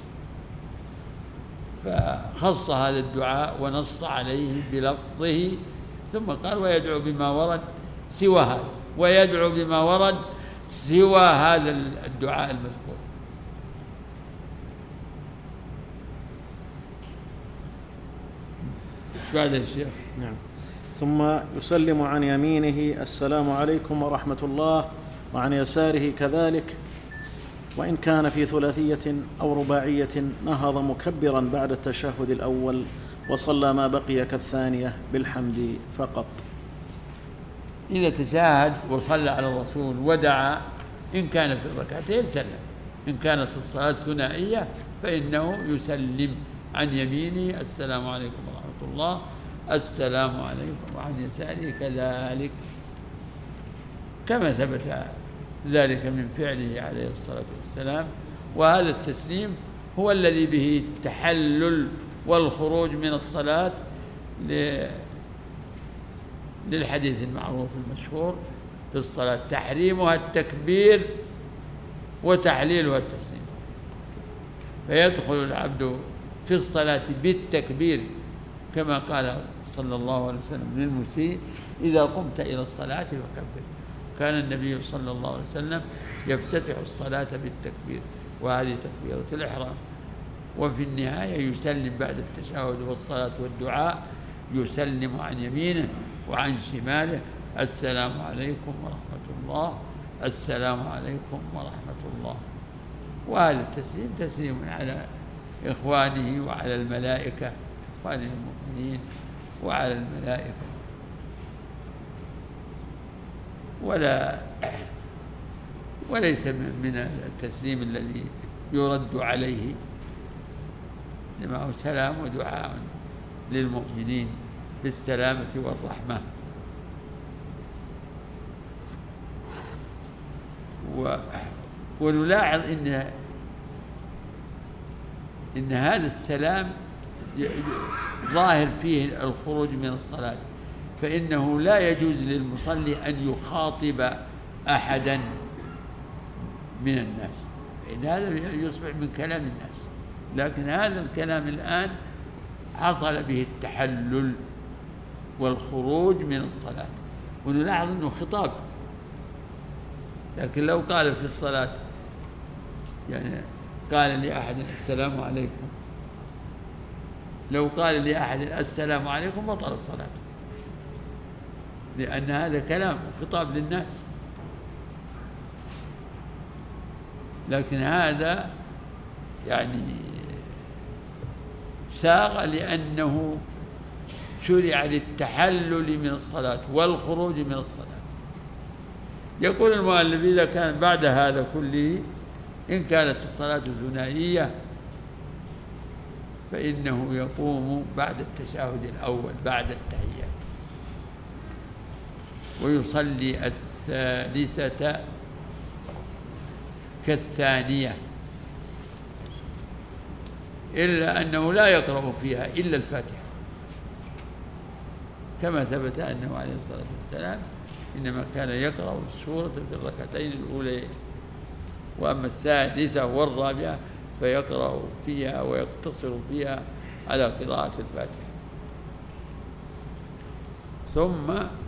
فخص هذا الدعاء ونص عليه بلفظه، ثم قال: ويدعو بما ورد سوى هذا، ويدعو بما ورد سوى هذا الدعاء المذكور. بعد الشيخ. نعم. ثم يسلم عن يمينه: السلام عليكم ورحمة الله، وعن يساره كذلك، وإن كان في ثلاثية أو رباعية نهض مكبرا بعد التشهد الأول وصلى ما بقي كالثانية بالحمد فقط. إذا تشاهد وصلى على الرسول ودعا، إن كان في الركعتين سلم، إن كانت الصلاة ثنائية فإنه يسلم عن يمينه: السلام عليكم ورحمة الله، السلام عليكم، وعن يساره كذلك، كما ثبت ذلك من فعله عليه الصلاة والسلام. وهذا التسليم هو الذي به التحلل والخروج من الصلاة للحديث المعروف المشهور في الصلاة: تحريمها التكبير وتحليلها التسليم. فيدخل العبد في الصلاة بالتكبير كما قال صلى الله عليه وسلم للمسيء: إذا قمت إلى الصلاة فكبر. كان النبي صلى الله عليه وسلم يفتتح الصلاة بالتكبير، وهذه تكبيرة الإحرام. وفي النهاية يسلم بعد التشهد والصلاة والدعاء، يسلم عن يمينه وعن شماله: السلام عليكم ورحمة الله، السلام عليكم ورحمة الله. وهذا التسليم تسليم على إخوانه وعلى الملائكة، إخوانه المؤمنين وعلى الملائكة، ولا وليس من التسليم الذي يرد عليه، إنما هو سلام ودعاء للمؤمنين بالسلامة والرحمة. ونلاحظ إن إن هذا السلام ظاهر فيه الخروج من الصلاة، فإنه لا يجوز للمصلي أن يخاطب أحدا من الناس، فإن هذا يصبح من كلام الناس. لكن هذا الكلام الآن حصل به التحلل والخروج من الصلاة، ونلاحظ أنه خطاب. لكن لو قال في الصلاة، يعني قال لأحد السلام عليكم، لو قال لأحد السلام عليكم بطل الصلاة، لأن هذا كلام وخطاب للناس. لكن هذا يعني ساغ لأنه شرع للتحلل من الصلاة والخروج من الصلاة. يقول المؤلف: إذا كان بعد هذا كله إن كانت الصلاة ثنائية فإنه يقوم بعد التشهد الأول بعد التحيات، ويصلي الثالثة كالثانية، إلا أنه لا يقرأ فيها إلا الفاتحة، كما ثبت أنه عليه الصلاة والسلام إنما كان يقرأ السورة في الركعتين الأولين، وأما السادسة والرابعة فيقرأ فيها ويقتصر فيها على قراءة الفاتحة. ثم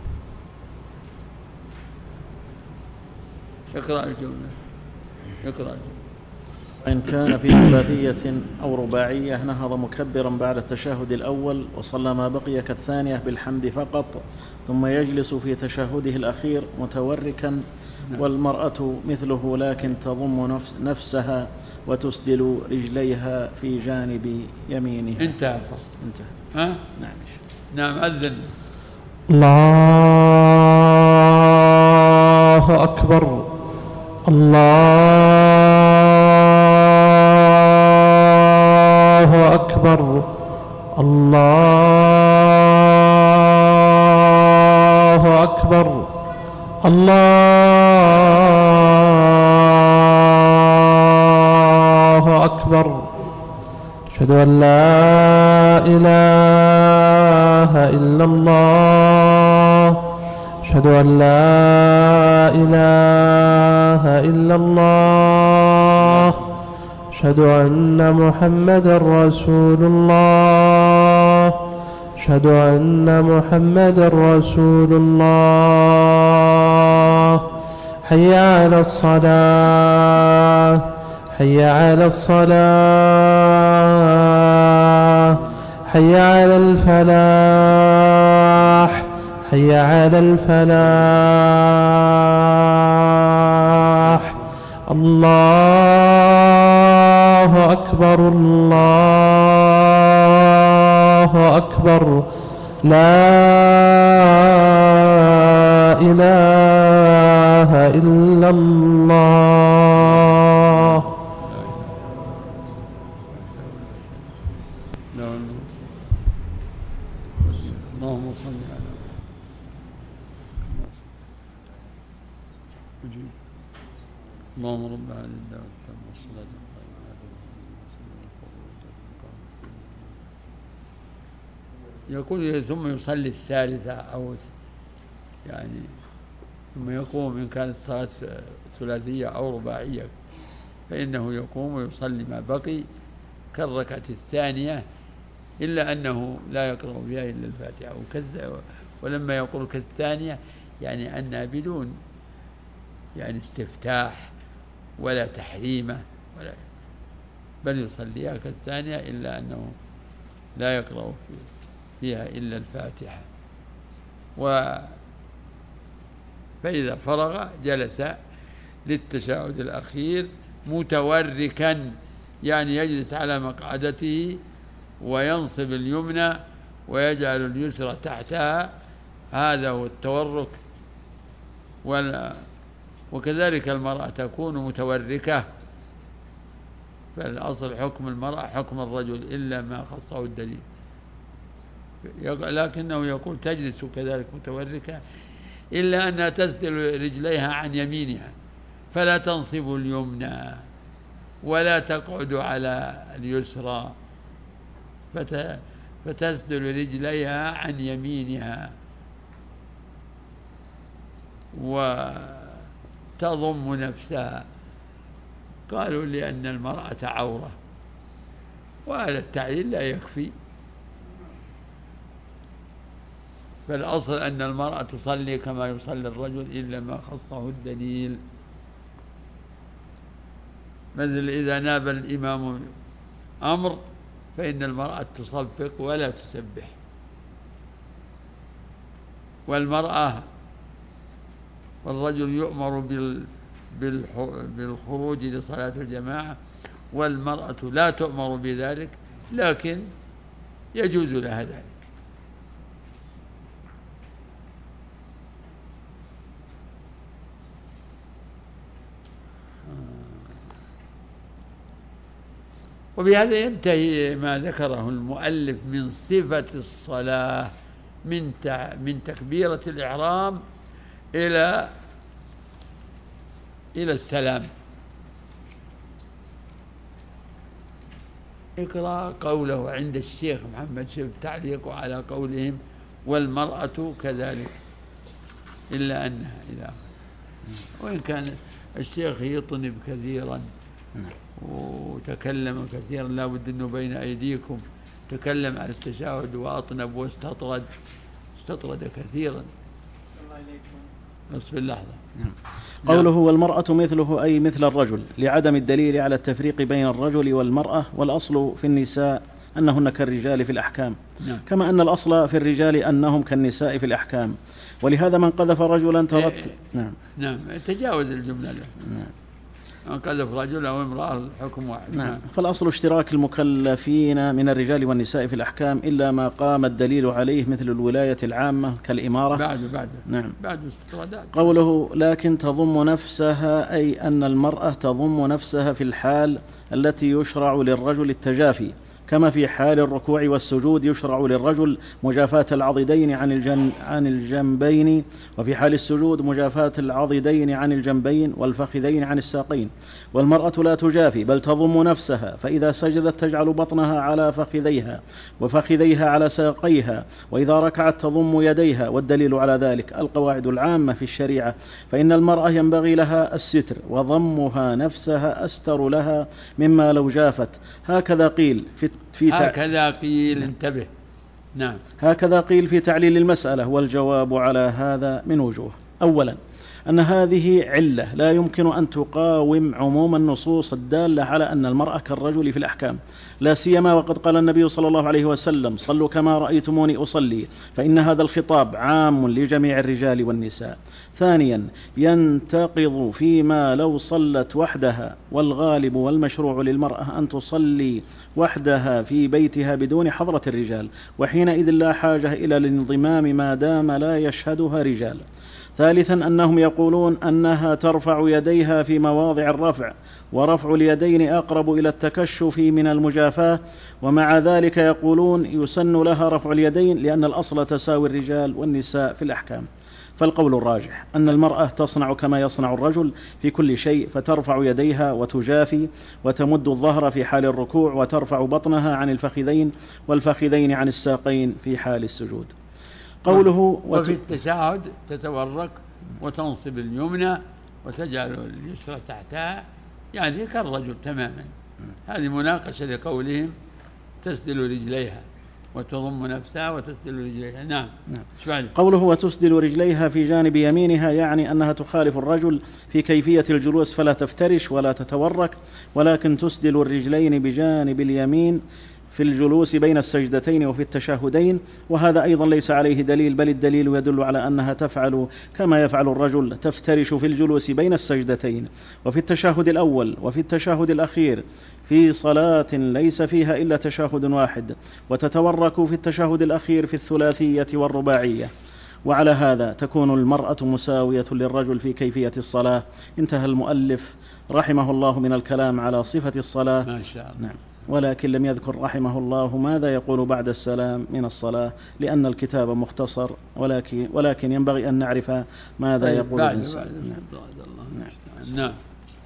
يقرأ الجملة يقرأ الجملة إن كان في ثلاثية أو رباعية نهض مكبرا بعد التشهد الأول وصلى ما بقي كالثانية بالحمد فقط، ثم يجلس في تشهده الأخير متوركا، والمرأة مثله لكن تضم نفس نفسها وتسدل رجليها في جانب يمينها. انتهى الفصل. انتهى. ها؟ نعم. نعم. أذن. الله أكبر. الله أكبر. الله أكبر. الله أكبر. أشهد أن لا إله إلا الله. أشهد أن لا إله إلا الله. أشهد أن محمدا رسول الله. أشهد أن محمدا رسول الله. حي على الصلاة. حي على الصلاة. حي على الفلاح. حي على الفلاح. الله أكبر. الله أكبر. لا إله إلا الله. اللهم صل على اللهم رب هذه الدعوة التامة والصلاة القائمة آت محمدا. يقول ثم يصلي الثالثة أو يعني ثم يقوم إن كانت الصلاة ثلاثية أو رباعية فإنه يقوم ويصلي ما بقي كالركعة الثانية، إلا أنه لا يقرأ فيها إلا الفاتحة. ولما يقول كالثانية يعني أنها بدون يعني استفتاح ولا تحريمة ولا، بل يصليها كالثانية، إلا أنه لا يقرأ فيها إلا الفاتحة. و فإذا فرغ جلس للتشهد الأخير متوركا، يعني يجلس على مقعدته وينصب اليمنى ويجعل اليسرى تحتها، هذا هو التورك. وكذلك المرأة تكون متوركة، فالأصل حكم المرأة حكم الرجل إلا ما خصه الدليل، لكنه يقول تجلس كذلك متوركة إلا أنها تسدل رجليها عن يمينها، فلا تنصب اليمنى ولا تقعد على اليسرى، فتسدل رجليها عن يمينها وتضم نفسها. قالوا لأن المرأة عورة، وهذا التعليل لا يكفي، فالأصل أن المرأة تصلي كما يصلي الرجل إلا ما خصه الدليل. مثل إذا ناب الإمام أمر فإن المرأة تصفق ولا تسبح، والمرأة والرجل يؤمر بالخروج لصلاة الجماعة، والمرأة لا تؤمر بذلك لكن يجوز لها ذلك. وبهذا ينتهي ما ذكره المؤلف من صفة الصلاة من من تكبيرة الإحرام إلى إلى السلام. اقرأ قوله عند الشيخ محمد شيخ تعليق على قولهم والمرأة كذلك إلا أنها إلى، وإن كان الشيخ يطنب كثيرا وتكلم كثيرا، لا بد أنه بين أيديكم تكلم على التشهد وأطنب واستطرد استطرد كثيرا. نصف اللحظة. نعم. قوله والمرأة مثله أي مثل الرجل لعدم الدليل على التفريق بين الرجل والمرأة، والأصل في النساء أنهن كالرجال في الأحكام. نعم. كما أن الأصل في الرجال أنهم كالنساء في الأحكام، ولهذا من قذف رجلا ترك. نعم نعم تجاوز الجملة له. نعم. من قذف رجل أو امرأة الحكم واحد. نعم. نعم. فالأصل اشتراك المكلفين من الرجال والنساء في الأحكام إلا ما قام الدليل عليه مثل الولاية العامة كالإمارة. بعد بعد نعم. بعد استطرادات. قوله لكن تضم نفسها أي أن المرأة تضم نفسها في الحال التي يشرع للرجل التجافي، كما في حال الركوع والسجود يشرع للرجل مجافاة العضدين عن الجن عن الجنبين، وفي حال السجود مجافاة العضدين عن الجنبين والفخذين عن الساقين. والمرأة لا تجافي بل تضم نفسها، فإذا سجدت تجعل بطنها على فخذيها وفخذيها على ساقيها، وإذا ركعت تضم يديها، والدليل على ذلك القواعد العامة في الشريعة، فإن المرأة ينبغي لها الستر، وضمها نفسها أستر لها مما لو جافت. هكذا قيل في في هكذا قيل انتبه. نعم. هكذا قيل في تعليل المسألة، والجواب على هذا من وجوه. أولا أن هذه علة لا يمكن أن تقاوم عموم النصوص الدالة على أن المرأة كالرجل في الأحكام، لا سيما وقد قال النبي صلى الله عليه وسلم صلوا كما رأيتموني أصلي، فإن هذا الخطاب عام لجميع الرجال والنساء. ثانيا ينتقض فيما لو صلت وحدها، والغالب والمشروع للمرأة أن تصلي وحدها في بيتها بدون حضرة الرجال، وحينئذ لا حاجة إلى الانضمام ما دام لا يشهدها رجال. ثالثا أنهم يقولون أنها ترفع يديها في مواضع الرفع، ورفع اليدين أقرب إلى التكشف من المجافاة، ومع ذلك يقولون يسن لها رفع اليدين لأن الأصل تساوي الرجال والنساء في الأحكام. فالقول الراجح أن المرأة تصنع كما يصنع الرجل في كل شيء، فترفع يديها وتجافي وتمد الظهر في حال الركوع، وترفع بطنها عن الفخذين والفخذين عن الساقين في حال السجود. قوله وفي التشهد تتورك وتنصب اليمنى وتجعل اليسرى تحتها، يعني كالرجل تماما. هذه مناقشة لقولهم تسدل رجليها وتضم نفسها وتسدل رجليها. نعم, نعم. قوله وتسدل رجليها في جانب يمينها، يعني أنها تخالف الرجل في كيفية الجلوس، فلا تفترش ولا تتورك، ولكن تسدل الرجلين بجانب اليمين في الجلوس بين السجدتين وفي التشهدين. وهذا أيضا ليس عليه دليل، بل الدليل يدل على أنها تفعل كما يفعل الرجل، تفترش في الجلوس بين السجدتين وفي التشهد الأول وفي التشهد الأخير في صلاة ليس فيها إلا تشهد واحد، وتتورك في التشهد الأخير في الثلاثية والرباعية. وعلى هذا تكون المرأة مساوية للرجل في كيفية الصلاة. انتهى المؤلف رحمه الله من الكلام على صفة الصلاة. ما شاء الله. نعم. ولكن لم يذكر رحمه الله ماذا يقول بعد السلام من الصلاة، لأن الكتاب مختصر، ولكن, ولكن ينبغي أن نعرف ماذا طيب يقول بعد الإنسان. بعد نعم. نعم. نعم.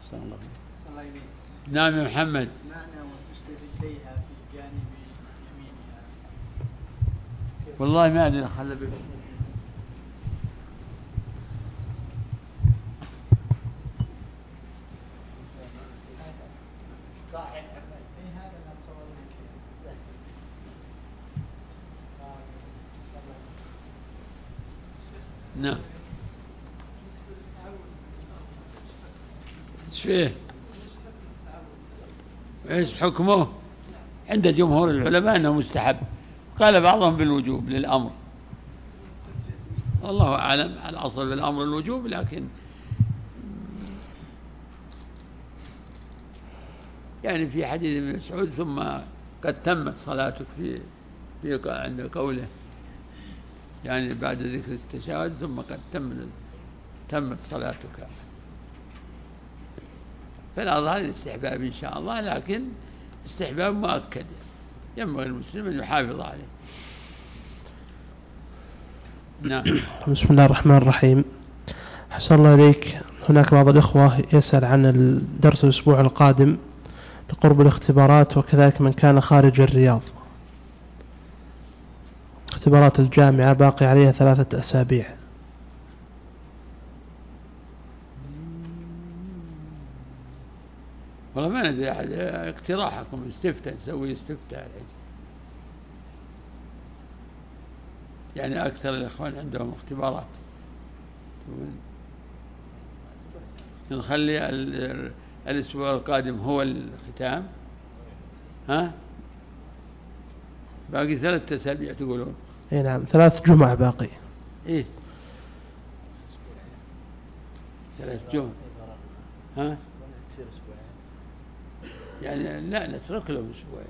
نعم يا محمد. والله ما أدري خلى بك. نعم. ايش فيه؟ ايش حكمه؟ عند جمهور العلماء انه مستحب، قال بعضهم بالوجوب للامر، الله اعلم. الاصل في الامر الوجوب، لكن يعني في حديث ابن مسعود ثم قد تمت صلاتك في في عند قوله، يعني بعد ذكر التشهد ثم قد تمت تمت صلاتك، فالأظهر الاستحباب إن شاء الله، لكن استحباب مؤكد ينبغي المسلم أن يحافظ عليه. نعم. بسم الله الرحمن الرحيم. حسن الله إليك، هناك بعض الإخوة يسأل عن الدرس الأسبوع القادم لقرب الاختبارات، وكذلك من كان خارج الرياض. اختبارات الجامعة باقي عليها ثلاثة أسابيع. والله ما ندري أحد، اقتراحكم استفتاء، نسوي استفتاء الحين، يعني أكثر الإخوان عندهم اختبارات، نخلي الأسبوع القادم هو الختام. ها باقي ثلاثة أسابيع تقولون؟ اي نعم، ثلاث جمع باقي. ايه ثلاث جمع. ها يعني لا نترك له أسبوعين،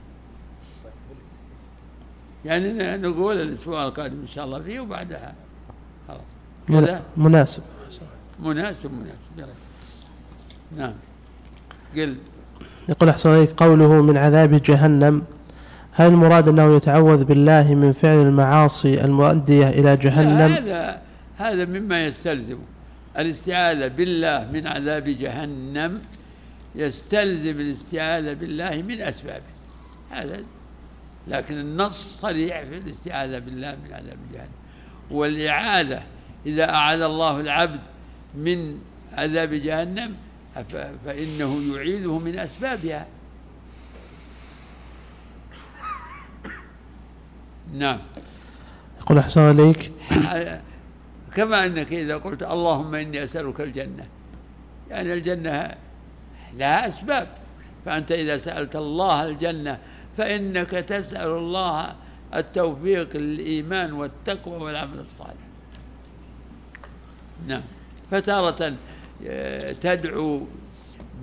يعني نقول الأسبوع القادم إن شاء الله فيه، وبعدها خلاص كذا مناسب مناسب مناسب. نعم. قل. يقول أحسن عليك، قوله من عذاب جهنم، هل المراد أنه يتعوذ بالله من فعل المعاصي المؤدية إلى جهنم؟ هذا هذا مما يستلزم الاستعاذة بالله من عذاب جهنم، يستلزم الاستعاذة بالله من أسبابه هذا، لكن النص صريح في الاستعاذة بالله من عذاب جهنم. والإعاذة إذا أعاذ الله العبد من عذاب جهنم فإنه يعيذه من أسبابها. نعم. يقول أحسن عليك، كما أنك إذا قلت اللهم إني أسألك الجنة، يعني الجنة لها أسباب، فأنت إذا سألت الله الجنة فإنك تسأل الله التوفيق للإيمان والتقوى والعمل الصالح. نعم. فتارة تدعو ب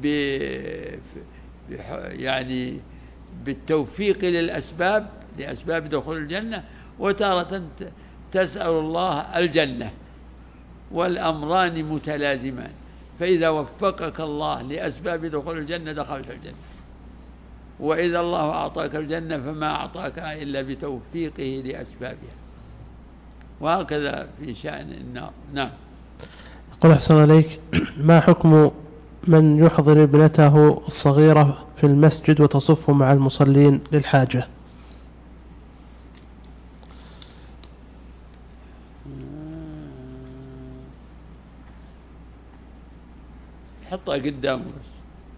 يعني بالتوفيق للأسباب لأسباب دخول الجنة، وتارة تسأل الله الجنة، والأمران متلازمان، فإذا وفقك الله لأسباب دخول الجنة دخلت الجنة، وإذا الله أعطاك الجنة فما أعطاك إلا بتوفيقه لأسبابها، وهكذا في شأن النار. نعم. يقول أحسن عليك، ما حكم من يحضر ابنته الصغيرة في المسجد وتصف مع المصلين للحاجة؟ حطها قدامه بس،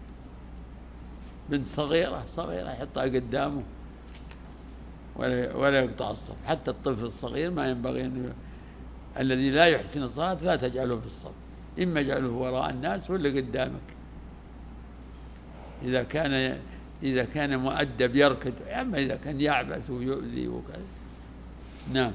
بنت صغيرة صغيرة يحطها قدامه ولا ولا يقطع الصف. حتى الطفل الصغير ما ينبغي أن الذي لا يحسن الصلاة لا تجعله في الصف، إما اجعله وراء الناس ولا قدامك. إذا كان إذا كان مؤدب يركض، أما إذا كان يعبث ويؤذي وكذا. نعم.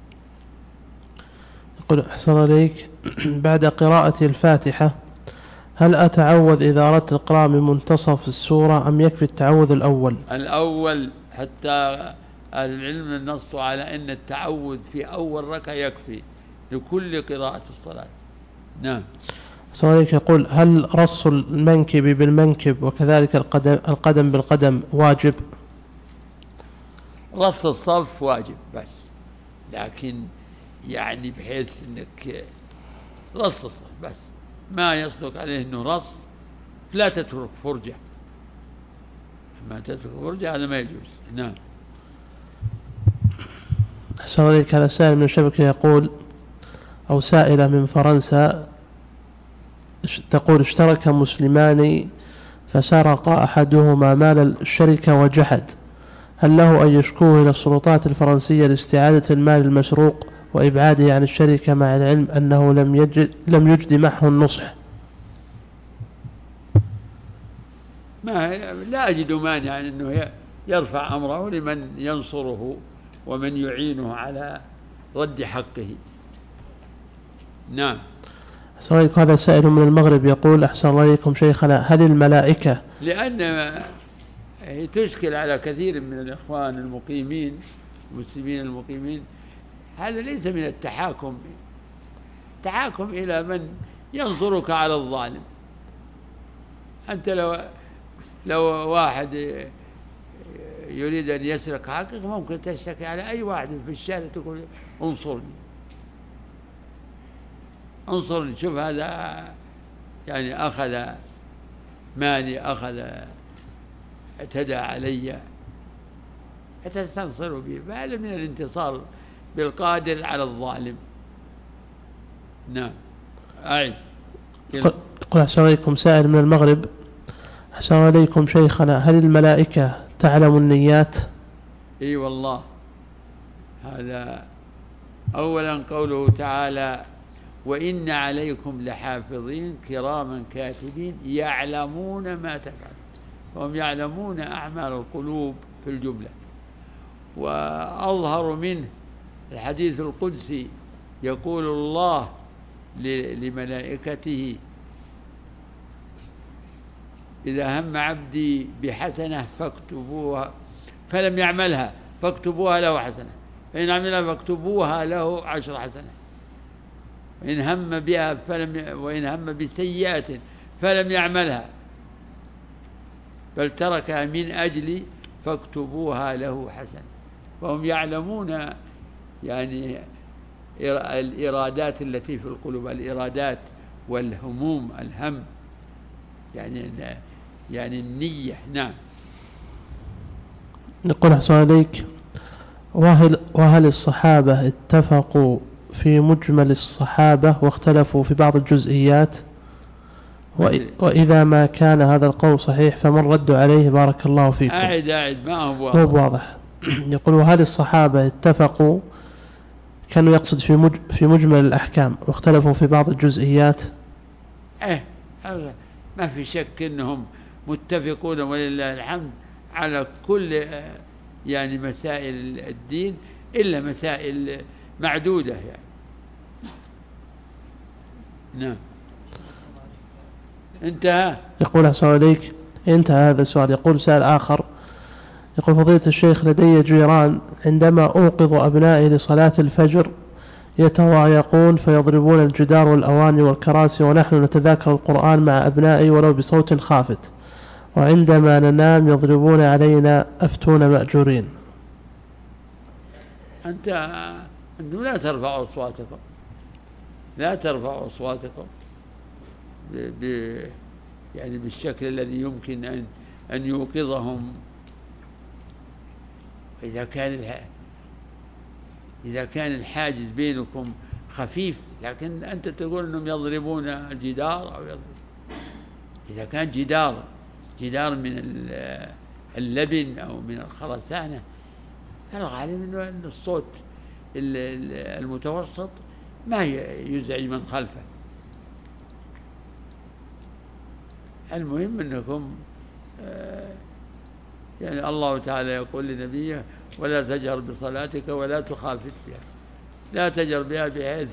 يقول أحسن عليك، بعد قراءة الفاتحة هل أتعوذ إذا أردت القراءة من منتصف السورة أم يكفي التعوذ الأول؟ الأول، حتى أهل العلم نصوا على أن التعوذ في أول ركعة يكفي لكل قراءة الصلاة. نعم. أحسن عليك، يقول هل رص المنكب بالمنكب وكذلك القدم, القدم بالقدم واجب؟ رص الصف واجب بس، لكن يعني بحيث أنك رص الصف بس، ما يصدق عليه أنه رص، لا تترك فرجة، ما تترك فرجة هذا ما يجوز. نعم. أحسن عليك، هذا سائل من الشبكة يقول، أو سائلة من فرنسا تقول اشترك مسلمان فسرق أحدهما مال الشركة وجحد، هل له أن يشكوه إلى السلطات الفرنسية لاستعادة المال المسروق وإبعاده عن الشركة مع العلم أنه لم يجد, لم يجد معه النصح؟ ما لا أجد مانع أنه يرفع أمره لمن ينصره ومن يعينه على رد حقه. نعم. أحسن عليكم، هذا سائل من المغرب يقول أحسن عليكم شيخنا، هل الملائكة، لأن تشكل على كثير من الإخوان المقيمين المسلمين المقيمين، هذا ليس من التحاكم تحاكم إلى من ينصرك على الظالم. أنت لو لو واحد يريد أن يسرق حقك ممكن تشتكي على أي واحد في الشارع تقول انصرني انصرني، شوف هذا يعني أخذ مالي، أخذ اعتدى علي، فتستنصر به، فهذا من الانتصار بالقادر على الظالم. نعم. أعد. يقول أحسن عليكم سائل من المغرب، أحسن عليكم شيخنا، هل الملائكة تعلم النيات؟ اي والله، هذا أولا قوله تعالى وإن عليكم لحافظين كراما كاتبين يعلمون ما تفعلون، وهم يعلمون أعمال القلوب في الجملة. وأظهر منه الحديث القدسي، يقول الله لملائكته إذا هم عبدي بحسنة فاكتبوها فلم يعملها فاكتبوها له حسنة، فإن عملها فاكتبوها له عشر حسنة، وإن هم بها فلم وإن هم بسيئة فلم يعملها بل تركها من أجلي فاكتبوها له حسنة. وهم يعلمون يعني الإرادات التي في القلوب، الإرادات والهموم، الهم يعني يعني النية. نعم. نقول أحسن عليك، وهل, وهل الصحابة اتفقوا في مجمل الصحابة واختلفوا في بعض الجزئيات؟ وإذا ما كان هذا القول صحيح فمن رد عليه بارك الله فيكم؟ أعد أعد ما هو واضح. هو واضح. يقول وهل الصحابة اتفقوا، كانوا يقصد في مج في مجمل الأحكام واختلفوا في بعض الجزئيات؟ إيه ما في شك أنهم متفقون ولله الحمد على كل يعني مسائل الدين إلا مسائل معدودة يعني. نعم. انتهى. يقول أحسن عليك، انتهى هذا السؤال. يقول سؤال آخر، يقول فضيلة الشيخ لدي جيران عندما أوقظ أبنائي لصلاة الفجر يتضايقون فيضربون الجدار والأواني والكراسي، ونحن نتذاكر القرآن مع أبنائي ولو بصوت خافت، وعندما ننام يضربون علينا أفتون مأجورين. أنت أنتم لا ترفعوا أصواتكم لا ترفعوا أصواتكم ب... يعني بالشكل الذي يمكن أن أن يوقظهم. إذا كان إذا كان الحاجز بينكم خفيف، لكن أنت تقول أنهم يضربون الجدار أو يضرب. إذا كان جدار جدار من اللبن أو من الخرسانة، فالغالب أن الصوت المتوسط ما يزعج من خلفه. المهم أنكم يعني الله تعالى يقول لنبيه: ولا تجهر بصلاتك ولا تخافت بها، لا تجهر بها بحيث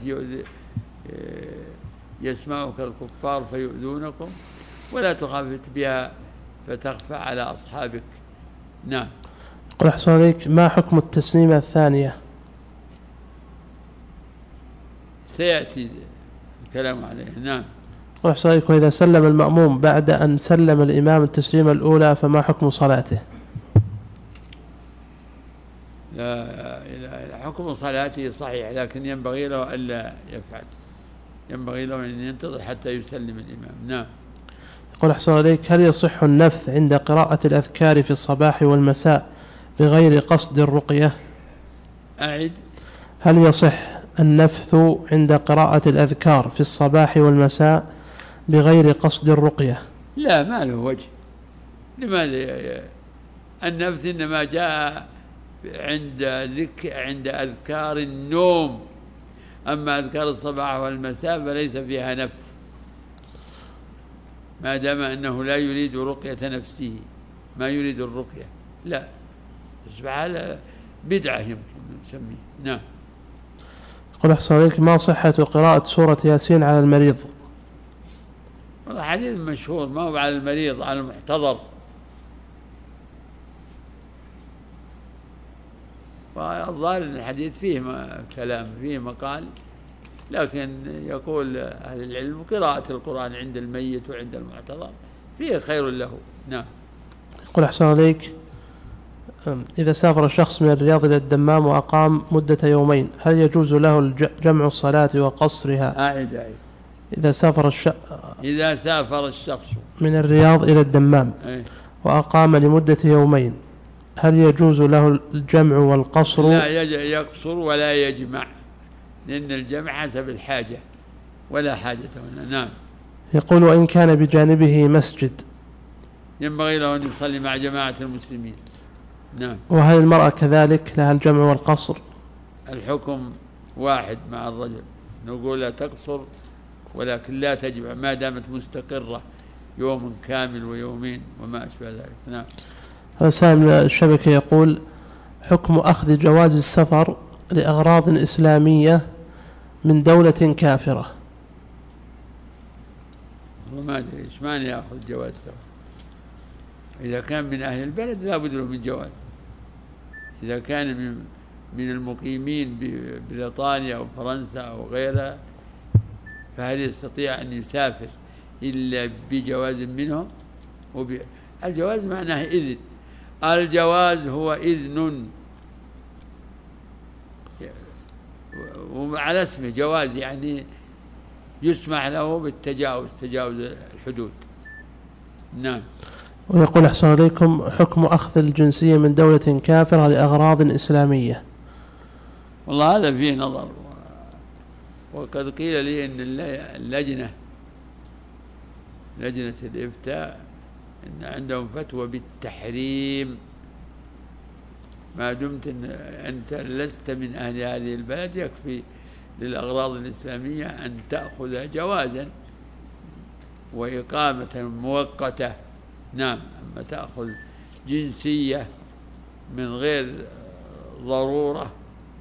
يسمعك الكفار فيؤذونكم، ولا تخافت بها فتخفى على أصحابك. نعم. قل أحسن عليك، ما حكم التسليمة الثانية؟ سيأتي الكلام عليه. نعم. قل أحسن عليك، وإذا سلم المأموم بعد أن سلم الإمام التسليمة الأولى فما حكم صلاته؟ لا، حكم صلاته صحيح، لكن ينبغي له ألا يفعل، ينبغي له أن ينتظر حتى يسلم الإمام. نعم. يقول أحسن عليك، هل يصح النفث عند قراءة الأذكار في الصباح والمساء بغير قصد الرقية؟ أعد. هل يصح النفث عند قراءة الأذكار في الصباح والمساء بغير قصد الرقية؟ لا، ما له وجه. لماذا؟ النفث إنما جاء عند ذكر عند أذكار النوم، أما أذكار الصباح والمساء فليس فيها نفث، ما دام أنه لا يريد رقية نفسه، ما يريد الرقية. لا، سبحانه بدعة يمكن نسميه. نعم. قل أحسن عليك، ما صحة قراءة سورة ياسين على المريض؟ والله حديث مشهور، ما هو على المريض، على المحتضر. والظاهر أن الحديث فيه كلام، فيه مقال، لكن يقول أهل العلم قراءة القرآن عند الميت وعند المحتضر فيه خير له. نعم. قل أحسن عليك، إذا سافر الشخص من الرياض إلى الدمام وأقام مدة يومين، هل يجوز له جمع الصلاة وقصرها؟ أعد أعد. إذا سافر الش... إذا سافر الشخص من الرياض إلى الدمام أي. وأقام لمدة يومين، هل يجوز له الجمع والقصر؟ لا يقصر ولا يجمع، لأن الجمع حسب الحاجة ولا حاجة هنا. نعم. يقول، وإن كان بجانبه مسجد ينبغي له أن يصلي مع جماعة المسلمين. نعم. وهل المرأة كذلك لها الجمع والقصر؟ الحكم واحد مع الرجل، نقول لا تقصر ولكن لا تجمع ما دامت مستقرة يوم كامل ويومين وما أشبه ذلك. نعم. سائل الشبكة يقول، حكم أخذ جواز السفر لأغراض إسلامية من دولة كافرة؟ وما أدري إيش معنى يأخذ جواز السفر. إذا كان من أهل البلد لا بد له من جواز. إذا كان من من المقيمين ببريطانيا أو فرنسا أو غيرها، فهل يستطيع أن يسافر إلا بجواز منهم؟ الجواز معناه إذن، الجواز هو إذن وعلى اسمه جواز، يعني يسمح له بالتجاوز، تجاوز الحدود. نعم. ويقول أحسن عليكم، حكم أخذ الجنسية من دولة كافرة لأغراض إسلامية؟ والله هذا فيه نظر، وقد قيل لي أن اللجنة لجنة الإفتاء أن عندهم فتوى بالتحريم ما دمت أن أنت لست من أهل هذه البلد، يكفي للأغراض الإسلامية أن تأخذ جوازا وإقامة مؤقتة. نعم. أما تأخذ جنسية من غير ضرورة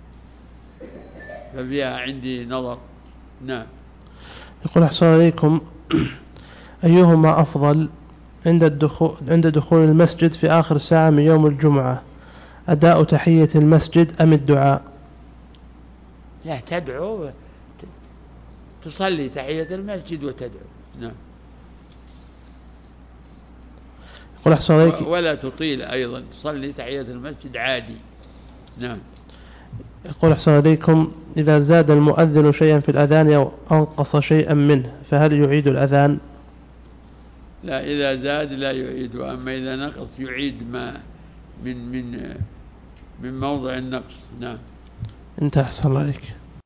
فبها عندي نظر. نعم. يقول أحسن عليكم، أيهما أفضل عند الدخول عند دخول المسجد في آخر ساعة من يوم الجمعة، أداء تحية المسجد أم الدعاء؟ لا، تدعو، تصلي تحية المسجد وتدعو. نعم. يقول أحسن عليك، ولا تطيل أيضا، تصلي تحية المسجد عادي. نعم. يقول أحسن عليكم، إذا زاد المؤذن شيئا في الأذان أو أنقص شيئا منه فهل يعيد الأذان؟ لا، إذا زاد لا يعيد، أما إذا نقص يعيد ما من من من موضع النقص. نعم. انت أحسن عليك.